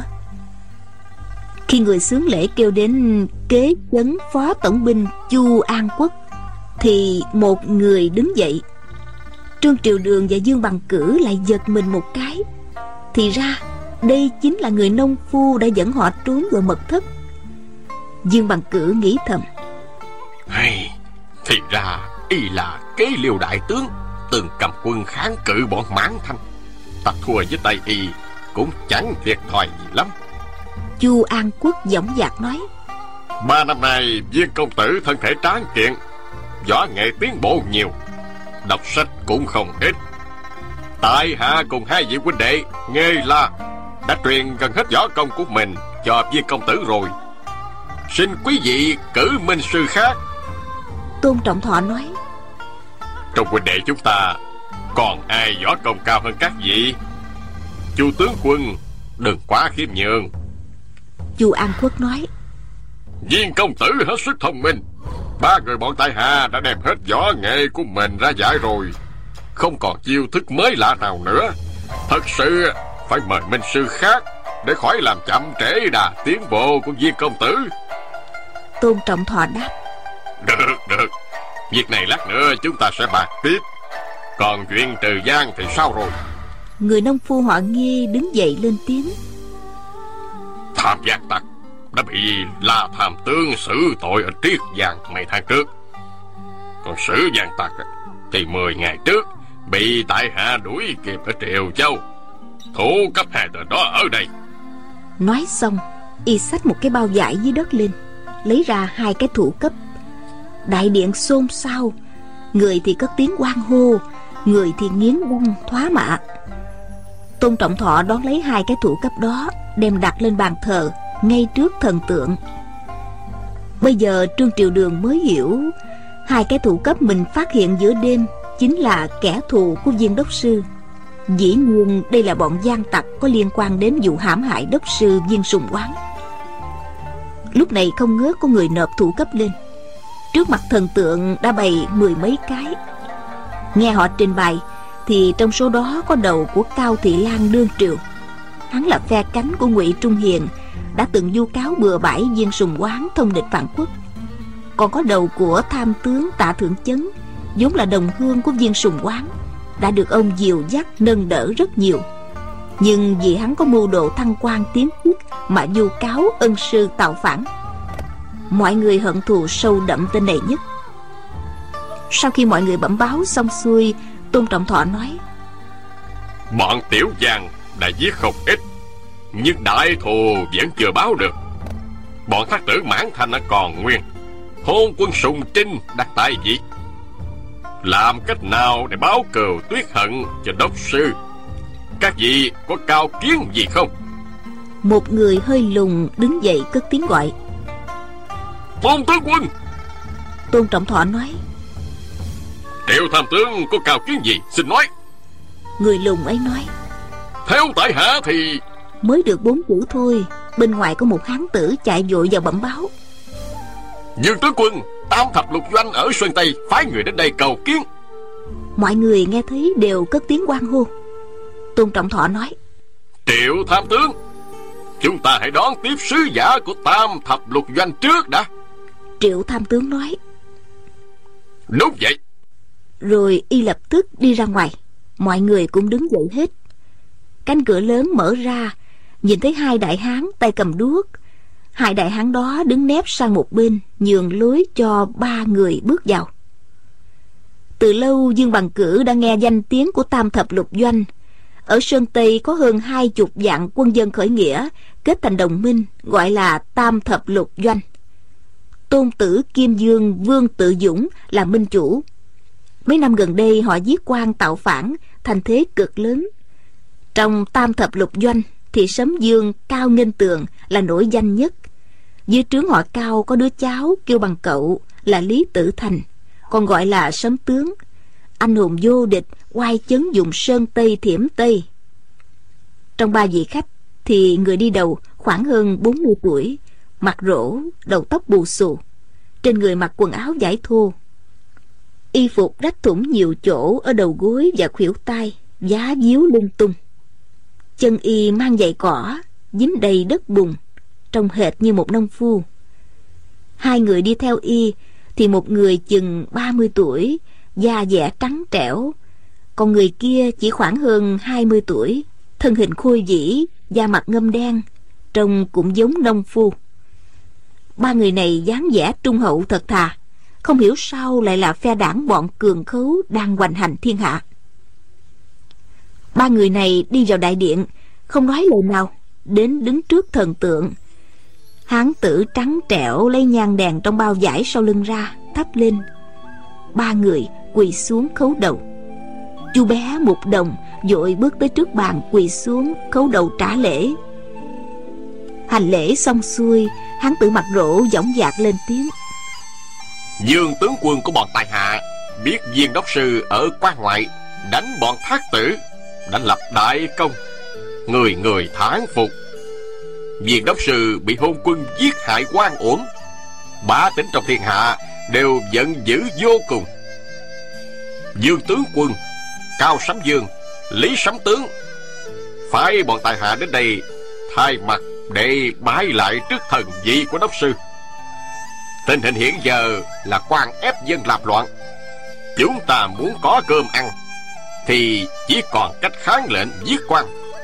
Khi người xướng lễ kêu đến kế chấn phó tổng binh Chu An Quốc, thì một người đứng dậy. Trương Triều Đường và Dương Bằng Cử lại giật mình một cái. Thì ra đây chính là người nông phu đã dẫn họ trốn vào mật thất. Dương Bằng Cử nghĩ thầm: hay, thì ra y là Kế Liêu đại tướng, từng cầm quân kháng cự bọn Mãn Thanh. Ta thua với tay y cũng chẳng thiệt thòi gì lắm. Chu An Quốc dõng dạc nói: 3 năm nay Viên công tử thân thể tráng kiện, võ nghệ tiến bộ nhiều, đọc sách cũng không ít. Tại hạ cùng hai vị huynh đệ Nghê La đã truyền gần hết võ công của mình cho viên công tử rồi. Xin quý vị cử minh sư khác. Tôn Trọng Thọ nói: Trong huynh đệ chúng ta còn ai võ công cao hơn các vị? Chu tướng quân đừng quá khiêm nhường. Chu An Khuất nói: Viên công tử hết sức thông minh. Ba người bọn tại hạ đã đem hết võ nghệ của mình ra giải rồi, không còn chiêu thức mới lạ nào nữa. Thật sự phải mời minh sư khác để khỏi làm chậm trễ đà tiến bộ của viên công tử. Tôn Trọng Thọ đáp: Được. Việc này lát nữa chúng ta sẽ bàn tiếp. Còn chuyện Trừ Giang thì sao rồi? Người nông phu họ Nghê đứng dậy lên tiếng: Tham Giang tặc đã bị La Tham Tướng xử tội ở Triết Giang mấy tháng trước. Còn Sử Giang tặc thì 10 ngày trước bị tại hạ đuổi kịp ở Triệu Châu. Thủ cấp hai tờ đó ở đây. Nói xong, y xách một cái bao vải dưới đất lên, lấy ra 2 cái thủ cấp. Đại điện xôn xao, người thì cất tiếng hoan hô, người thì nghiến răng thoá mạ. Tôn Trọng Thọ đón lấy 2 cái thủ cấp đó, đem đặt lên bàn thờ ngay trước thần tượng. Bây giờ Trương Triều Đường mới hiểu 2 cái thủ cấp mình phát hiện giữa đêm chính là kẻ thù của viên đốc sư. Dĩ nhiên đây là bọn gian tặc có liên quan đến vụ hãm hại đốc sư Viên Sùng Quán. Lúc này không ngớt có người nộp thủ cấp lên. Trước mặt thần tượng đã bày 10 mấy cái. Nghe họ trình bày thì trong số đó có đầu của Cao Thị Lan đương triều. Hắn là phe cánh của Ngụy Trung Hiền, đã từng vu cáo bừa bãi Viên Sùng Quán thông địch phản quốc. Còn có đầu của tham tướng Tạ Thượng Chấn, vốn là đồng hương của Viên Sùng Quán, đã được ông dìu dắt nâng đỡ rất nhiều. Nhưng vì hắn có mưu đồ thăng quan tiến chức mà vu cáo ân sư tạo phản. Mọi người hận thù sâu đậm tên này nhất. Sau khi mọi người bẩm báo xong xuôi, Tôn Trọng Thọ nói: Bọn Tiểu Giang đã giết không ít, nhưng đại thù vẫn chưa báo được. Bọn thác tử Mãn Thanh đã còn nguyên. Hôn quân Sùng Trinh đặt tại vị. Làm cách nào để báo cừu tuyết hận cho đốc sư? Các vị có cao kiến gì không? Một người hơi lùn đứng dậy cất tiếng gọi: Tôn tướng quân. Tôn Trọng Thọ nói: Triệu tham tướng có cao kiến gì xin nói. Người lùn ấy nói: Theo tại hạ thì... Mới được 4 chữ thôi, bên ngoài có một hán tử chạy vội vào bẩm báo: Dương tướng quân, Tam Thập Lục Doanh ở Sơn Tây phái người đến đây cầu kiến. Mọi người nghe thấy đều cất tiếng hoan hô. Tôn Trọng Thọ nói: Triệu tham tướng, chúng ta hãy đón tiếp sứ giả của Tam Thập Lục Doanh trước đã. Triệu tham tướng nói: Đúng vậy. Rồi y lập tức đi ra ngoài. Mọi người cũng đứng dậy hết. Cánh cửa lớn mở ra, nhìn thấy 2 đại hán tay cầm đuốc. 2 đại hán đó đứng nép sang một bên, nhường lối cho 3 người bước vào. Từ lâu Dương Bằng Cử đã nghe danh tiếng của Tam Thập Lục Doanh. Ở Sơn Tây có hơn 20 vạn quân dân khởi nghĩa, kết thành đồng minh, gọi là Tam Thập Lục Doanh. Tôn tử Kim Dương Vương Tự Dũng là minh chủ. Mấy năm gần đây họ giết quan tạo phản, thành thế cực lớn. Trong Tam Thập Lục Doanh thì Sấm Dương Cao Nghênh Tường là nổi danh nhất. Dưới trướng họ Cao có đứa cháu kêu bằng cậu là Lý Tử Thành, còn gọi là Sấm Tướng. Anh hùng vô địch, oai chấn vùng Sơn Tây Thiểm Tây. Trong 3 vị khách thì người đi đầu khoảng hơn 40 tuổi, mặt rỗ, đầu tóc bù xù, trên người mặc quần áo vải thô. Y phục rách thủng nhiều chỗ ở đầu gối và khuỷu tay, vá víu lung tung. Chân y mang giày cỏ, dính đầy đất bùn, trông hệt như một nông phu. 2 người đi theo y thì một người chừng 30 tuổi, da dẻ trắng trẻo, còn người kia chỉ khoảng hơn 20 tuổi, thân hình khôi vĩ, da mặt ngâm đen, trông cũng giống nông phu. 3 người này dáng vẻ trung hậu thật thà, không hiểu sao lại là phe đảng bọn cường khấu đang hoành hành thiên hạ. 3 người này đi vào đại điện, không nói lời nào, đến đứng trước thần tượng. Hán tử trắng trẻo lấy nhang đèn trong bao vải sau lưng ra, thắp lên. ba người quỳ xuống khấu đầu. Chú bé Mục Đồng vội bước tới trước bàn quỳ xuống khấu đầu trả lễ. Hành lễ xong xuôi, hán tử mặt rỗ dõng dạc lên tiếng: Dương tướng quân của bọn tài hạ biết Viên đốc sư ở quan ngoại đánh bọn thác tử, đã lập đại công, người người thán phục. Viên đốc sư bị hôn quân giết hại oan uổng, bá tánh trong thiên hạ đều giận dữ vô cùng. Dương tướng quân, Cao Sắm Dương, Lý Sắm tướng phái bọn tài hạ đến đây thay mặt để bái lại trước thần vị của đốc sư. Tình hình hiện giờ là quan ép dân làm loạn, chúng ta muốn có cơm ăn thì chỉ còn cách kháng lệnh giết quan.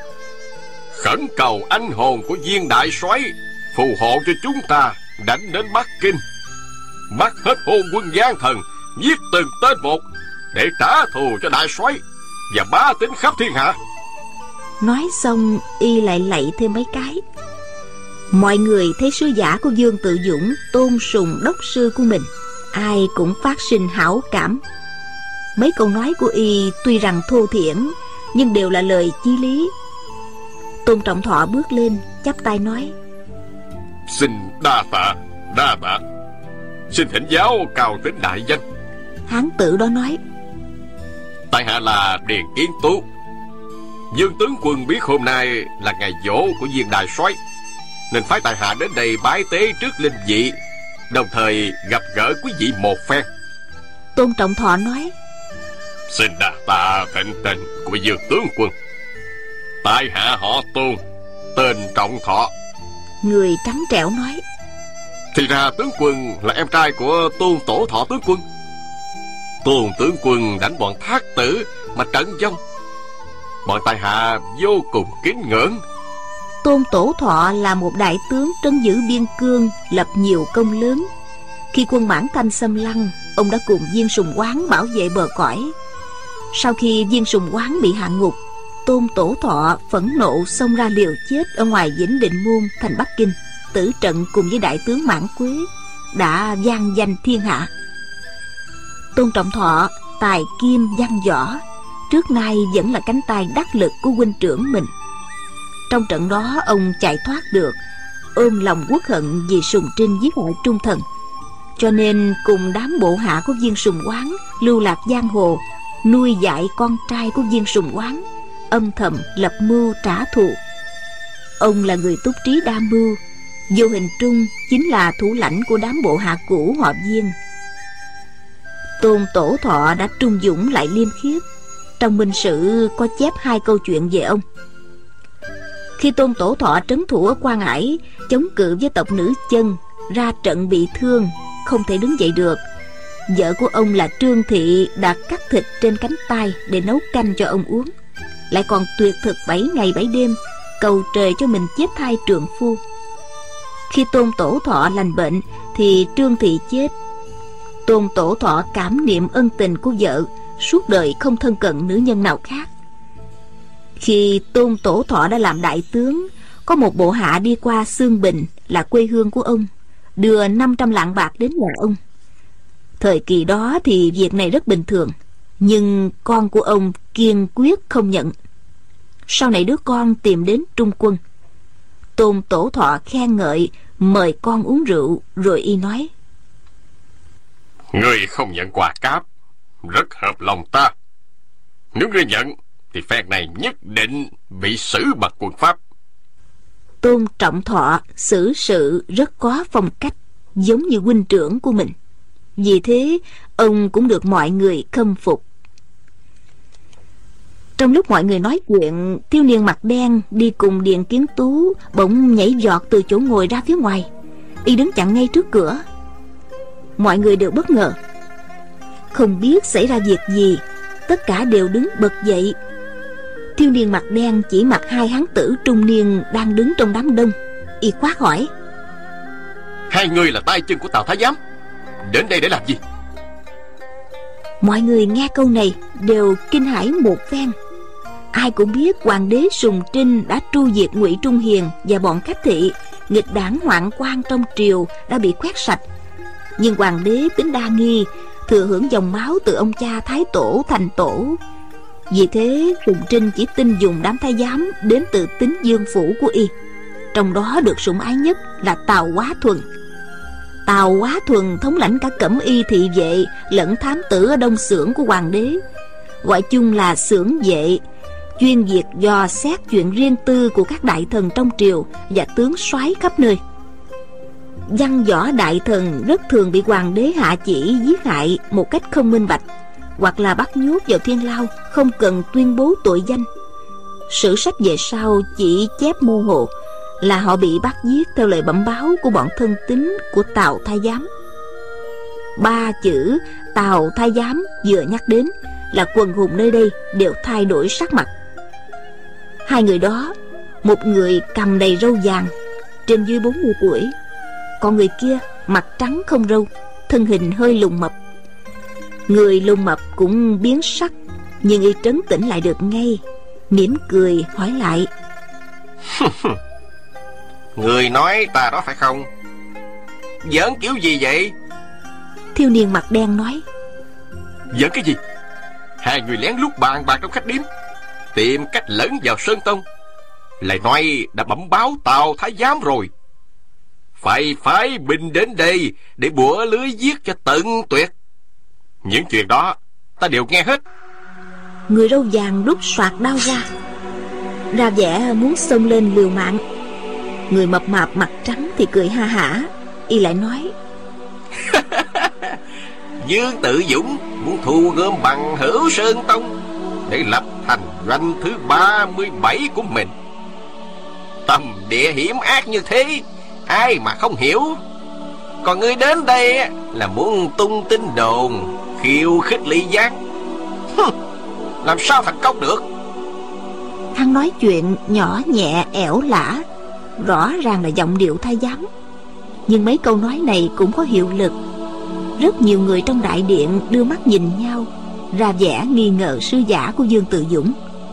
Khẩn cầu anh hồn của Viên đại soái phù hộ cho chúng ta đánh đến Bắc Kinh, bắt hết hôn quân gian thần, giết từng tên một để trả thù cho đại soái và bá tánh khắp thiên hạ. Nói xong y lại lạy thêm mấy cái. Mọi người thấy sứ giả của Dương Tự Dũng tôn sùng đốc sư của mình, ai cũng phát sinh hảo cảm. Mấy câu nói của y tuy rằng thô thiển nhưng đều là lời chí lý. Tôn Trọng Thọ bước lên chắp tay nói: Xin đa tạ, đa tạ. Xin thỉnh giáo cao tính đại danh. Hán tử đó nói: Tại hạ là Điền Kiến Tú. Dương tướng quân biết hôm nay là ngày giỗ của Viên đại soái, nên phái tại hạ đến đây bái tế trước linh vị, đồng thời gặp gỡ quý vị một phen. Tôn Trọng Thọ nói: Xin đa tạ thịnh tình của Dương tướng quân. Tại hạ họ Tôn, tên Trọng Thọ. Người trắng trẻo nói: Thì ra tướng quân là em trai của Tôn Tổ Thọ tướng quân. Tôn tướng quân đánh bọn thác tử mà trận vong, bọn tại hạ vô cùng kính ngưỡng. Tôn Tổ Thọ là một đại tướng trấn giữ biên cương, lập nhiều công lớn. Khi quân Mãn Thanh xâm lăng, ông đã cùng Viên Sùng Quán bảo vệ bờ cõi. Sau khi Viên Sùng Quán bị hạ ngục, Tôn Tổ Thọ phẫn nộ xông ra liều chết ở ngoài Vĩnh Định Môn thành Bắc Kinh, tử trận cùng với đại tướng Mãn Quế, đã vang danh thiên hạ. Tôn Trọng Thọ tài kim văn võ, trước nay vẫn là cánh tay đắc lực của huynh trưởng mình. Trong trận đó ông chạy thoát được, ôm lòng uất hận vì Sùng Trinh giết hại trung thần, cho nên cùng đám bộ hạ của Viên Sùng Quán lưu lạc giang hồ, nuôi dạy con trai của Viên Sùng Quán, âm thầm lập mưu trả thù. Ông là người túc trí đa mưu, vô hình trung chính là thủ lãnh của đám bộ hạ cũ họ Viên. Tôn Tổ Thọ đã trung dũng lại liêm khiết. Trong minh sử có chép hai câu chuyện về ông. Khi Tôn Tổ Thọ trấn thủ ở Quan Ải, chống cự với tộc nữ Chân, ra trận bị thương, không thể đứng dậy được, vợ của ông là Trương Thị đã cắt thịt trên cánh tay để nấu canh cho ông uống, lại còn tuyệt thực 7 ngày 7 đêm, cầu trời cho mình chết thai trượng phu. Khi Tôn Tổ Thọ lành bệnh thì Trương Thị chết. Tôn Tổ Thọ cảm niệm ân tình của vợ, suốt đời không thân cận nữ nhân nào khác. Khi Tôn Tổ Thọ đã làm đại tướng, có một bộ hạ đi qua Xương Bình là quê hương của ông, đưa 500 lạng bạc đến nhà ông. Thời kỳ đó thì việc này rất bình thường, nhưng con của ông kiên quyết không nhận. Sau này đứa con tìm đến trung quân. Tôn Tổ Thọ khen ngợi, mời con uống rượu, rồi y nói: Ngươi không nhận quà cáp, rất hợp lòng ta. Nếu ngươi nhận thì phen này nhất định bị xử bằng quân pháp. Tôn Trọng Thọ xử sự rất có phong cách, giống như huynh trưởng của mình. Vì thế ông cũng được mọi người khâm phục. Trong lúc mọi người nói chuyện, thiếu niên mặt đen đi cùng Điền Kiến Tú bỗng nhảy giọt từ chỗ ngồi ra phía ngoài. Y đứng chặn ngay trước cửa. Mọi người đều bất ngờ, không biết xảy ra việc gì, tất cả đều đứng bật dậy. Thiếu niên mặt đen chỉ mặt hai hán tử trung niên đang đứng trong đám đông. Y quát hỏi: Hai người là tay chân của Tào Thái Giám, đến đây để làm gì? Mọi người nghe câu này đều kinh hãi một phen. Ai cũng biết hoàng đế Sùng Trinh đã tru diệt Ngụy Trung Hiền và bọn khách thị, nghịch đảng hoạn quan trong triều đã bị quét sạch. Nhưng hoàng đế tính đa nghi, thừa hưởng dòng máu từ ông cha Thái Tổ Thành Tổ. Vì thế Phùng Trinh chỉ tin dùng đám thái giám đến từ Tín Dương phủ của y. Trong đó được sủng ái nhất là Tào Quá Thuần. Tào Quá Thuần thống lãnh cả cẩm y thị vệ lẫn thám tử ở đông xưởng của hoàng đế, gọi chung là xưởng vệ, chuyên việc dò xét chuyện riêng tư của các đại thần trong triều và tướng soái khắp nơi. Văn võ đại thần rất thường bị hoàng đế hạ chỉ giết hại một cách không minh bạch, hoặc là bắt nhốt vào thiên lao không cần tuyên bố tội danh. Sử sách về sau chỉ chép mơ hồ là họ bị bắt giết theo lời bẩm báo của bọn thân tín của Tào thái giám. 3 chữ Tào thái giám vừa nhắc đến là quần hùng nơi đây đều thay đổi sắc mặt. Hai người đó, một người cằm đầy râu vàng, trên dưới 40 tuổi, còn người kia mặt trắng không râu, thân hình hơi lùn mập. Người lùn mập cũng biến sắc, nhưng y trấn tĩnh lại được ngay, mỉm cười hỏi lại: Người nói ta đó phải không? Giỡn kiểu gì vậy? Thiếu niên mặt đen nói: Giỡn cái gì? Hai người lén lút bàn bạc trong khách điếm, tìm cách lẫn vào Sơn Tông, lại nói đã bẩm báo Tào thái giám rồi, phải phái binh đến đây để bủa lưới giết cho tận tuyệt. Những chuyện đó ta đều nghe hết. Người râu vàng rút soạt đao ra vẻ muốn xông lên liều mạng. Người mập mạp mặt trắng thì cười ha hả, y lại nói: Dương Tự Dũng muốn thu gom bằng hữu Sơn Tông để lập thành doanh thứ 37 của mình. Tâm địa hiểm ác như thế, ai mà không hiểu. Còn ngươi đến đây là muốn tung tin đồn, khiêu khích Lý Giác. Làm sao thành công được? Hắn nói chuyện nhỏ nhẹ ẻo lả, rõ ràng là giọng điệu thái giám. Nhưng mấy câu nói này cũng có hiệu lực. Rất nhiều người trong đại điện đưa mắt nhìn nhau, ra vẻ nghi ngờ sứ giả của Dương Tự Dũng.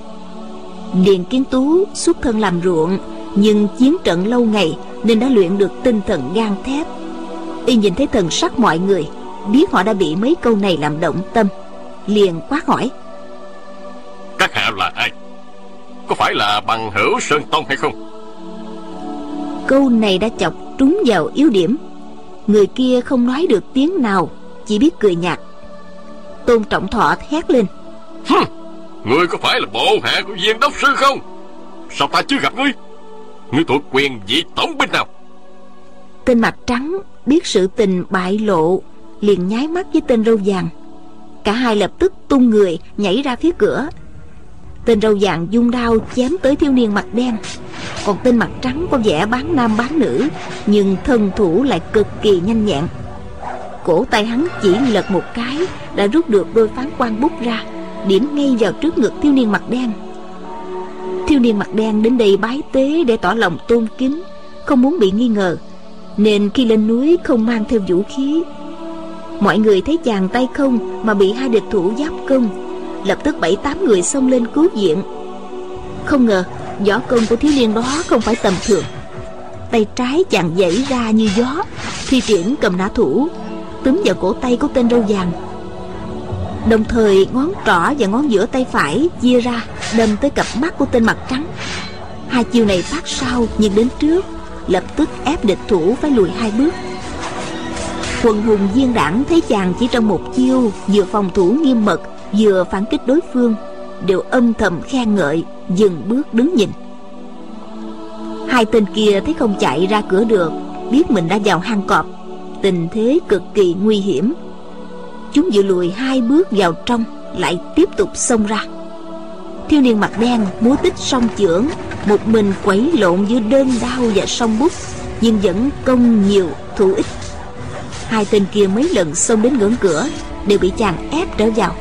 Điền Kiến Tú xuất thân làm ruộng, nhưng chiến trận lâu ngày nên đã luyện được tinh thần gan thép. Y nhìn thấy thần sắc mọi người, biết họ đã bị mấy câu này làm động tâm, liền quát hỏi: Các hạ là ai? Có phải là bằng hữu Sơn Tông hay không? Câu này đã chọc trúng vào yếu điểm. Người kia không nói được tiếng nào, chỉ biết cười nhạt. Tôn Trọng Thọ hét lên: Ngươi có phải là bộ hạ của Viên đốc sư không? Sao ta chưa gặp ngươi? Ngươi thuộc quyền vị tổng binh nào? Tên mặt trắng biết sự tình bại lộ, liền nháy mắt với tên râu vàng. Cả hai lập tức tung người nhảy ra phía cửa. Tên râu vàng dung đao chém tới thiếu niên mặt đen, còn tên mặt trắng có vẻ bán nam bán nữ, nhưng thân thủ lại cực kỳ nhanh nhẹn. Cổ tay hắn chỉ lật một cái đã rút được đôi phán quan bút ra, điểm ngay vào trước ngực thiếu niên mặt đen. Thiếu niên mặt đen đến đây bái tế để tỏ lòng tôn kính, không muốn bị nghi ngờ, nên khi lên núi không mang theo vũ khí. Mọi người thấy chàng tay không mà bị hai địch thủ giáp công, lập tức 7-8 người xông lên cứu viện. Không ngờ võ công của thiếu niên đó không phải tầm thường. Tay trái chàng giãy ra như gió, thi triển cầm nã thủ túm vào cổ tay của tên râu vàng, đồng thời ngón trỏ và ngón giữa tay phải chia ra đâm tới cặp mắt của tên mặt trắng. Hai chiêu này phát sau nhưng đến trước, lập tức ép địch thủ phải lùi 2 bước. Quần hùng viên đảng thấy chàng chỉ trong một chiêu vừa phòng thủ nghiêm mật vừa phản kích đối phương, đều âm thầm khen ngợi, dừng bước đứng nhìn. Hai tên kia thấy không chạy ra cửa được, biết mình đã vào hang cọp, tình thế cực kỳ nguy hiểm. Chúng vừa lùi 2 bước vào trong, lại tiếp tục xông ra. Thiếu niên mặt đen múa tích song chưởng, một mình quẩy lộn giữa đơn đao và song bút, nhưng vẫn công nhiều thủ ít. Hai tên kia mấy lần xông đến ngưỡng cửa đều bị chàng ép trở vào.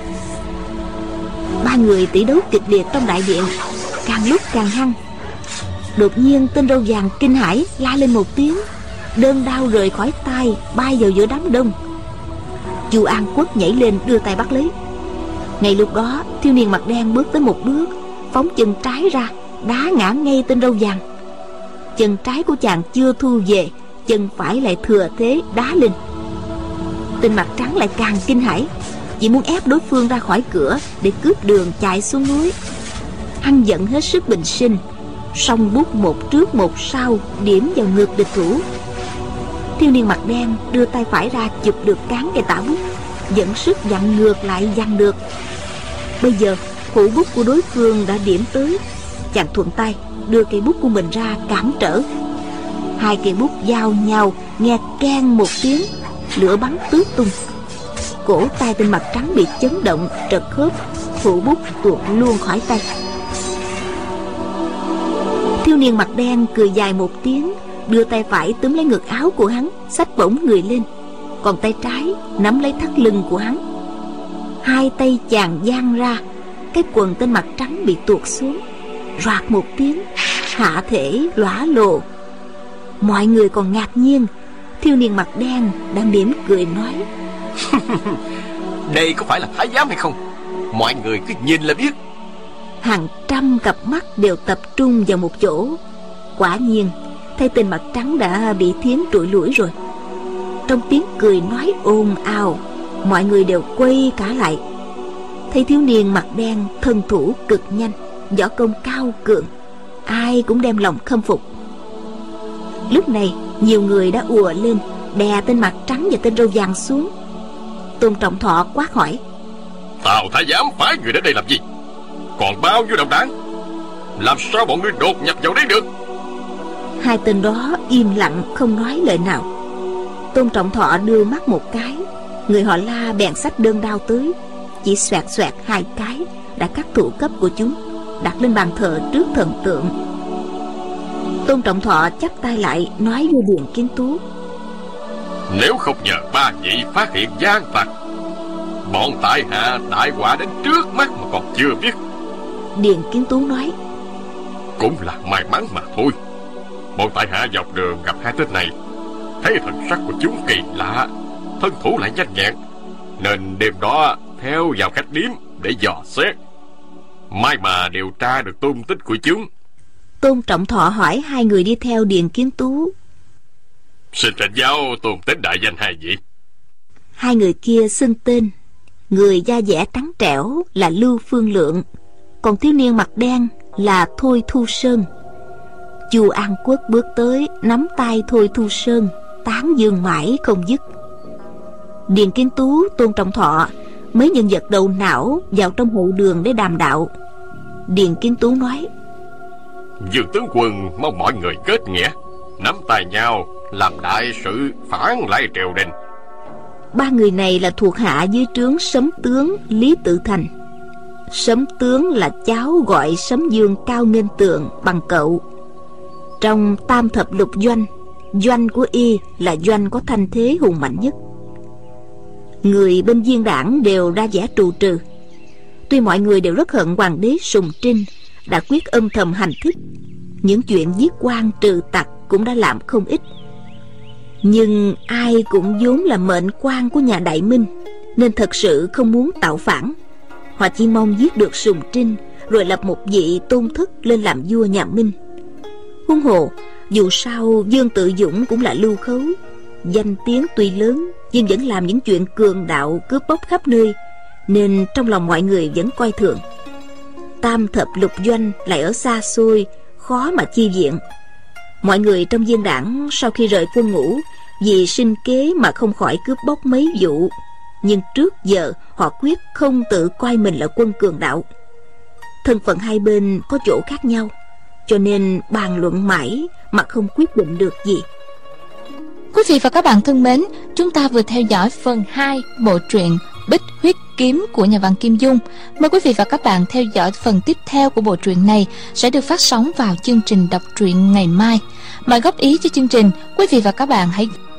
3 người tỷ đấu kịch liệt trong đại điện, càng lúc càng hăng. Đột nhiên tên râu vàng kinh hãi la lên một tiếng, đơn đao rời khỏi tay bay vào giữa đám đông. Chu An Quốc nhảy lên đưa tay bắt lấy. Ngay lúc đó thiếu niên mặt đen bước tới một bước, phóng chân trái ra đá ngã ngay tên râu vàng. Chân trái của chàng chưa thu về, chân phải lại thừa thế đá lên. Tên mặt trắng lại càng kinh hãi, chỉ muốn ép đối phương ra khỏi cửa để cướp đường chạy xuống núi. Hắn giận hết sức bình sinh, song bút một trước một sau điểm vào ngực địch thủ. Thiếu niên mặt đen đưa tay phải ra chụp được cán cây tả bút, dẫn sức vặn ngược lại vặn được. Bây giờ hữu bút của đối phương đã điểm tới, chàng thuận tay đưa cây bút của mình ra cản trở. Hai cây bút giao nhau, nghe keng một tiếng, lửa bắn tứ tung. Cổ tay tên mặt trắng bị chấn động, trật khớp, hữu bút tuột luôn khỏi tay. Thiếu niên mặt đen cười dài một tiếng, đưa tay phải túm lấy ngực áo của hắn, xách bổng người lên, còn tay trái nắm lấy thắt lưng của hắn. Hai tay chàng giang ra, cái quần tên mặt trắng bị tuột xuống, roạt một tiếng, hạ thể lõa lồ. Mọi người còn ngạc nhiên, thiếu niên mặt đen đã mỉm cười nói: Đây có phải là thái giám hay không? Mọi người cứ nhìn là biết. Hàng trăm cặp mắt đều tập trung vào một chỗ. Quả nhiên thấy tên mặt trắng đã bị thiến trụi lủi rồi. Trong tiếng cười nói ồn ào, mọi người đều quay cả lại. Thấy thiếu niên mặt đen thân thủ cực nhanh, võ công cao cường, ai cũng đem lòng khâm phục. Lúc này nhiều người đã ùa lên, đè tên mặt trắng và tên râu vàng xuống. Tôn Trọng Thọ quát hỏi: Tào thái giám phái người đến đây làm gì? Còn bao nhiêu đồng đảng? Làm sao bọn ngươi đột nhập vào đấy được? Hai tên đó im lặng không nói lời nào. Tôn Trọng Thọ đưa mắt một cái, người họ La bèn xách đơn đao tới, chỉ xoẹt xoẹt hai cái đã cắt thủ cấp của chúng, đặt lên bàn thờ trước thần tượng. Tôn Trọng Thọ chắp tay lại nói với Điền Kiến Tú: Nếu không nhờ ba vị phát hiện gian tặc, bọn tại hạ đại họa đến trước mắt mà còn chưa biết. Điền Kiến Tú nói: Cũng là may mắn mà thôi. Bọn tại hạ dọc đường gặp hai tên này, thấy thần sắc của chúng kỳ lạ, thân thủ lại nhanh nhẹn, nên đêm đó theo vào khách điếm để dò xét. May mà điều tra được tung tích của chúng. Tôn Trọng Thọ hỏi hai người đi theo Điền Kiến Tú: Xin thỉnh giáo tôn tính đại danh hai vị. Hai người kia xưng tên. Người da dẻ trắng trẻo là Lưu Phương Lượng, còn thiếu niên mặt đen là Thôi Thu Sơn. Chu An Quốc bước tới, nắm tay Thôi Thu Sơn, tán dương mãi không dứt. Điền Kiến Tú, Tôn Trọng Thọ, mấy nhân vật đầu não vào trong hậu đường để đàm đạo. Điền Kiến Tú nói: Dương tướng quân mong mọi người kết nghĩa, nắm tay nhau làm đại sự phản lại triều đình. Ba người này là thuộc hạ dưới trướng Sấm tướng Lý Tự Thành. Sấm tướng là cháu gọi Sấm Dương Cao Nghênh Tượng bằng cậu. Trong tam thập lục doanh, doanh của y là doanh có thanh thế hùng mạnh nhất. Người bên Viên Đảng đều ra vẻ trù trừ. Tuy mọi người đều rất hận hoàng đế Sùng Trinh đã quyết âm thầm hành thích, những chuyện giết quan trừ tặc cũng đã làm không ít, nhưng ai cũng vốn là mệnh quan của nhà Đại Minh, nên thật sự không muốn tạo phản. Họ chỉ mong giết được Sùng Trinh, rồi lập một vị tôn thất lên làm vua nhà Minh. Huống hồ dù sao Dương Tự Dũng cũng là lưu khấu, danh tiếng tuy lớn nhưng vẫn làm những chuyện cường đạo cướp bóc khắp nơi, nên trong lòng mọi người vẫn coi thường. Tam thập lục doanh lại ở xa xôi, khó mà chi viện. Mọi người trong Viên Đảng sau khi rời quân ngũ, vì sinh kế mà không khỏi cướp bóc mấy vụ, nhưng trước giờ họ quyết không tự coi mình là quân cường đạo. Thân phận hai bên có chỗ khác nhau, cho nên bàn luận mãi mà không quyết định được gì. Quý vị và các bạn thân mến, chúng ta vừa theo dõi phần 2 bộ truyện Bích Huyết Kiếm của nhà văn Kim Dung. Mời quý vị và các bạn theo dõi phần tiếp theo của bộ truyện này sẽ được phát sóng vào chương trình đọc truyện ngày mai. Mời góp ý cho chương trình, quý vị và các bạn hãy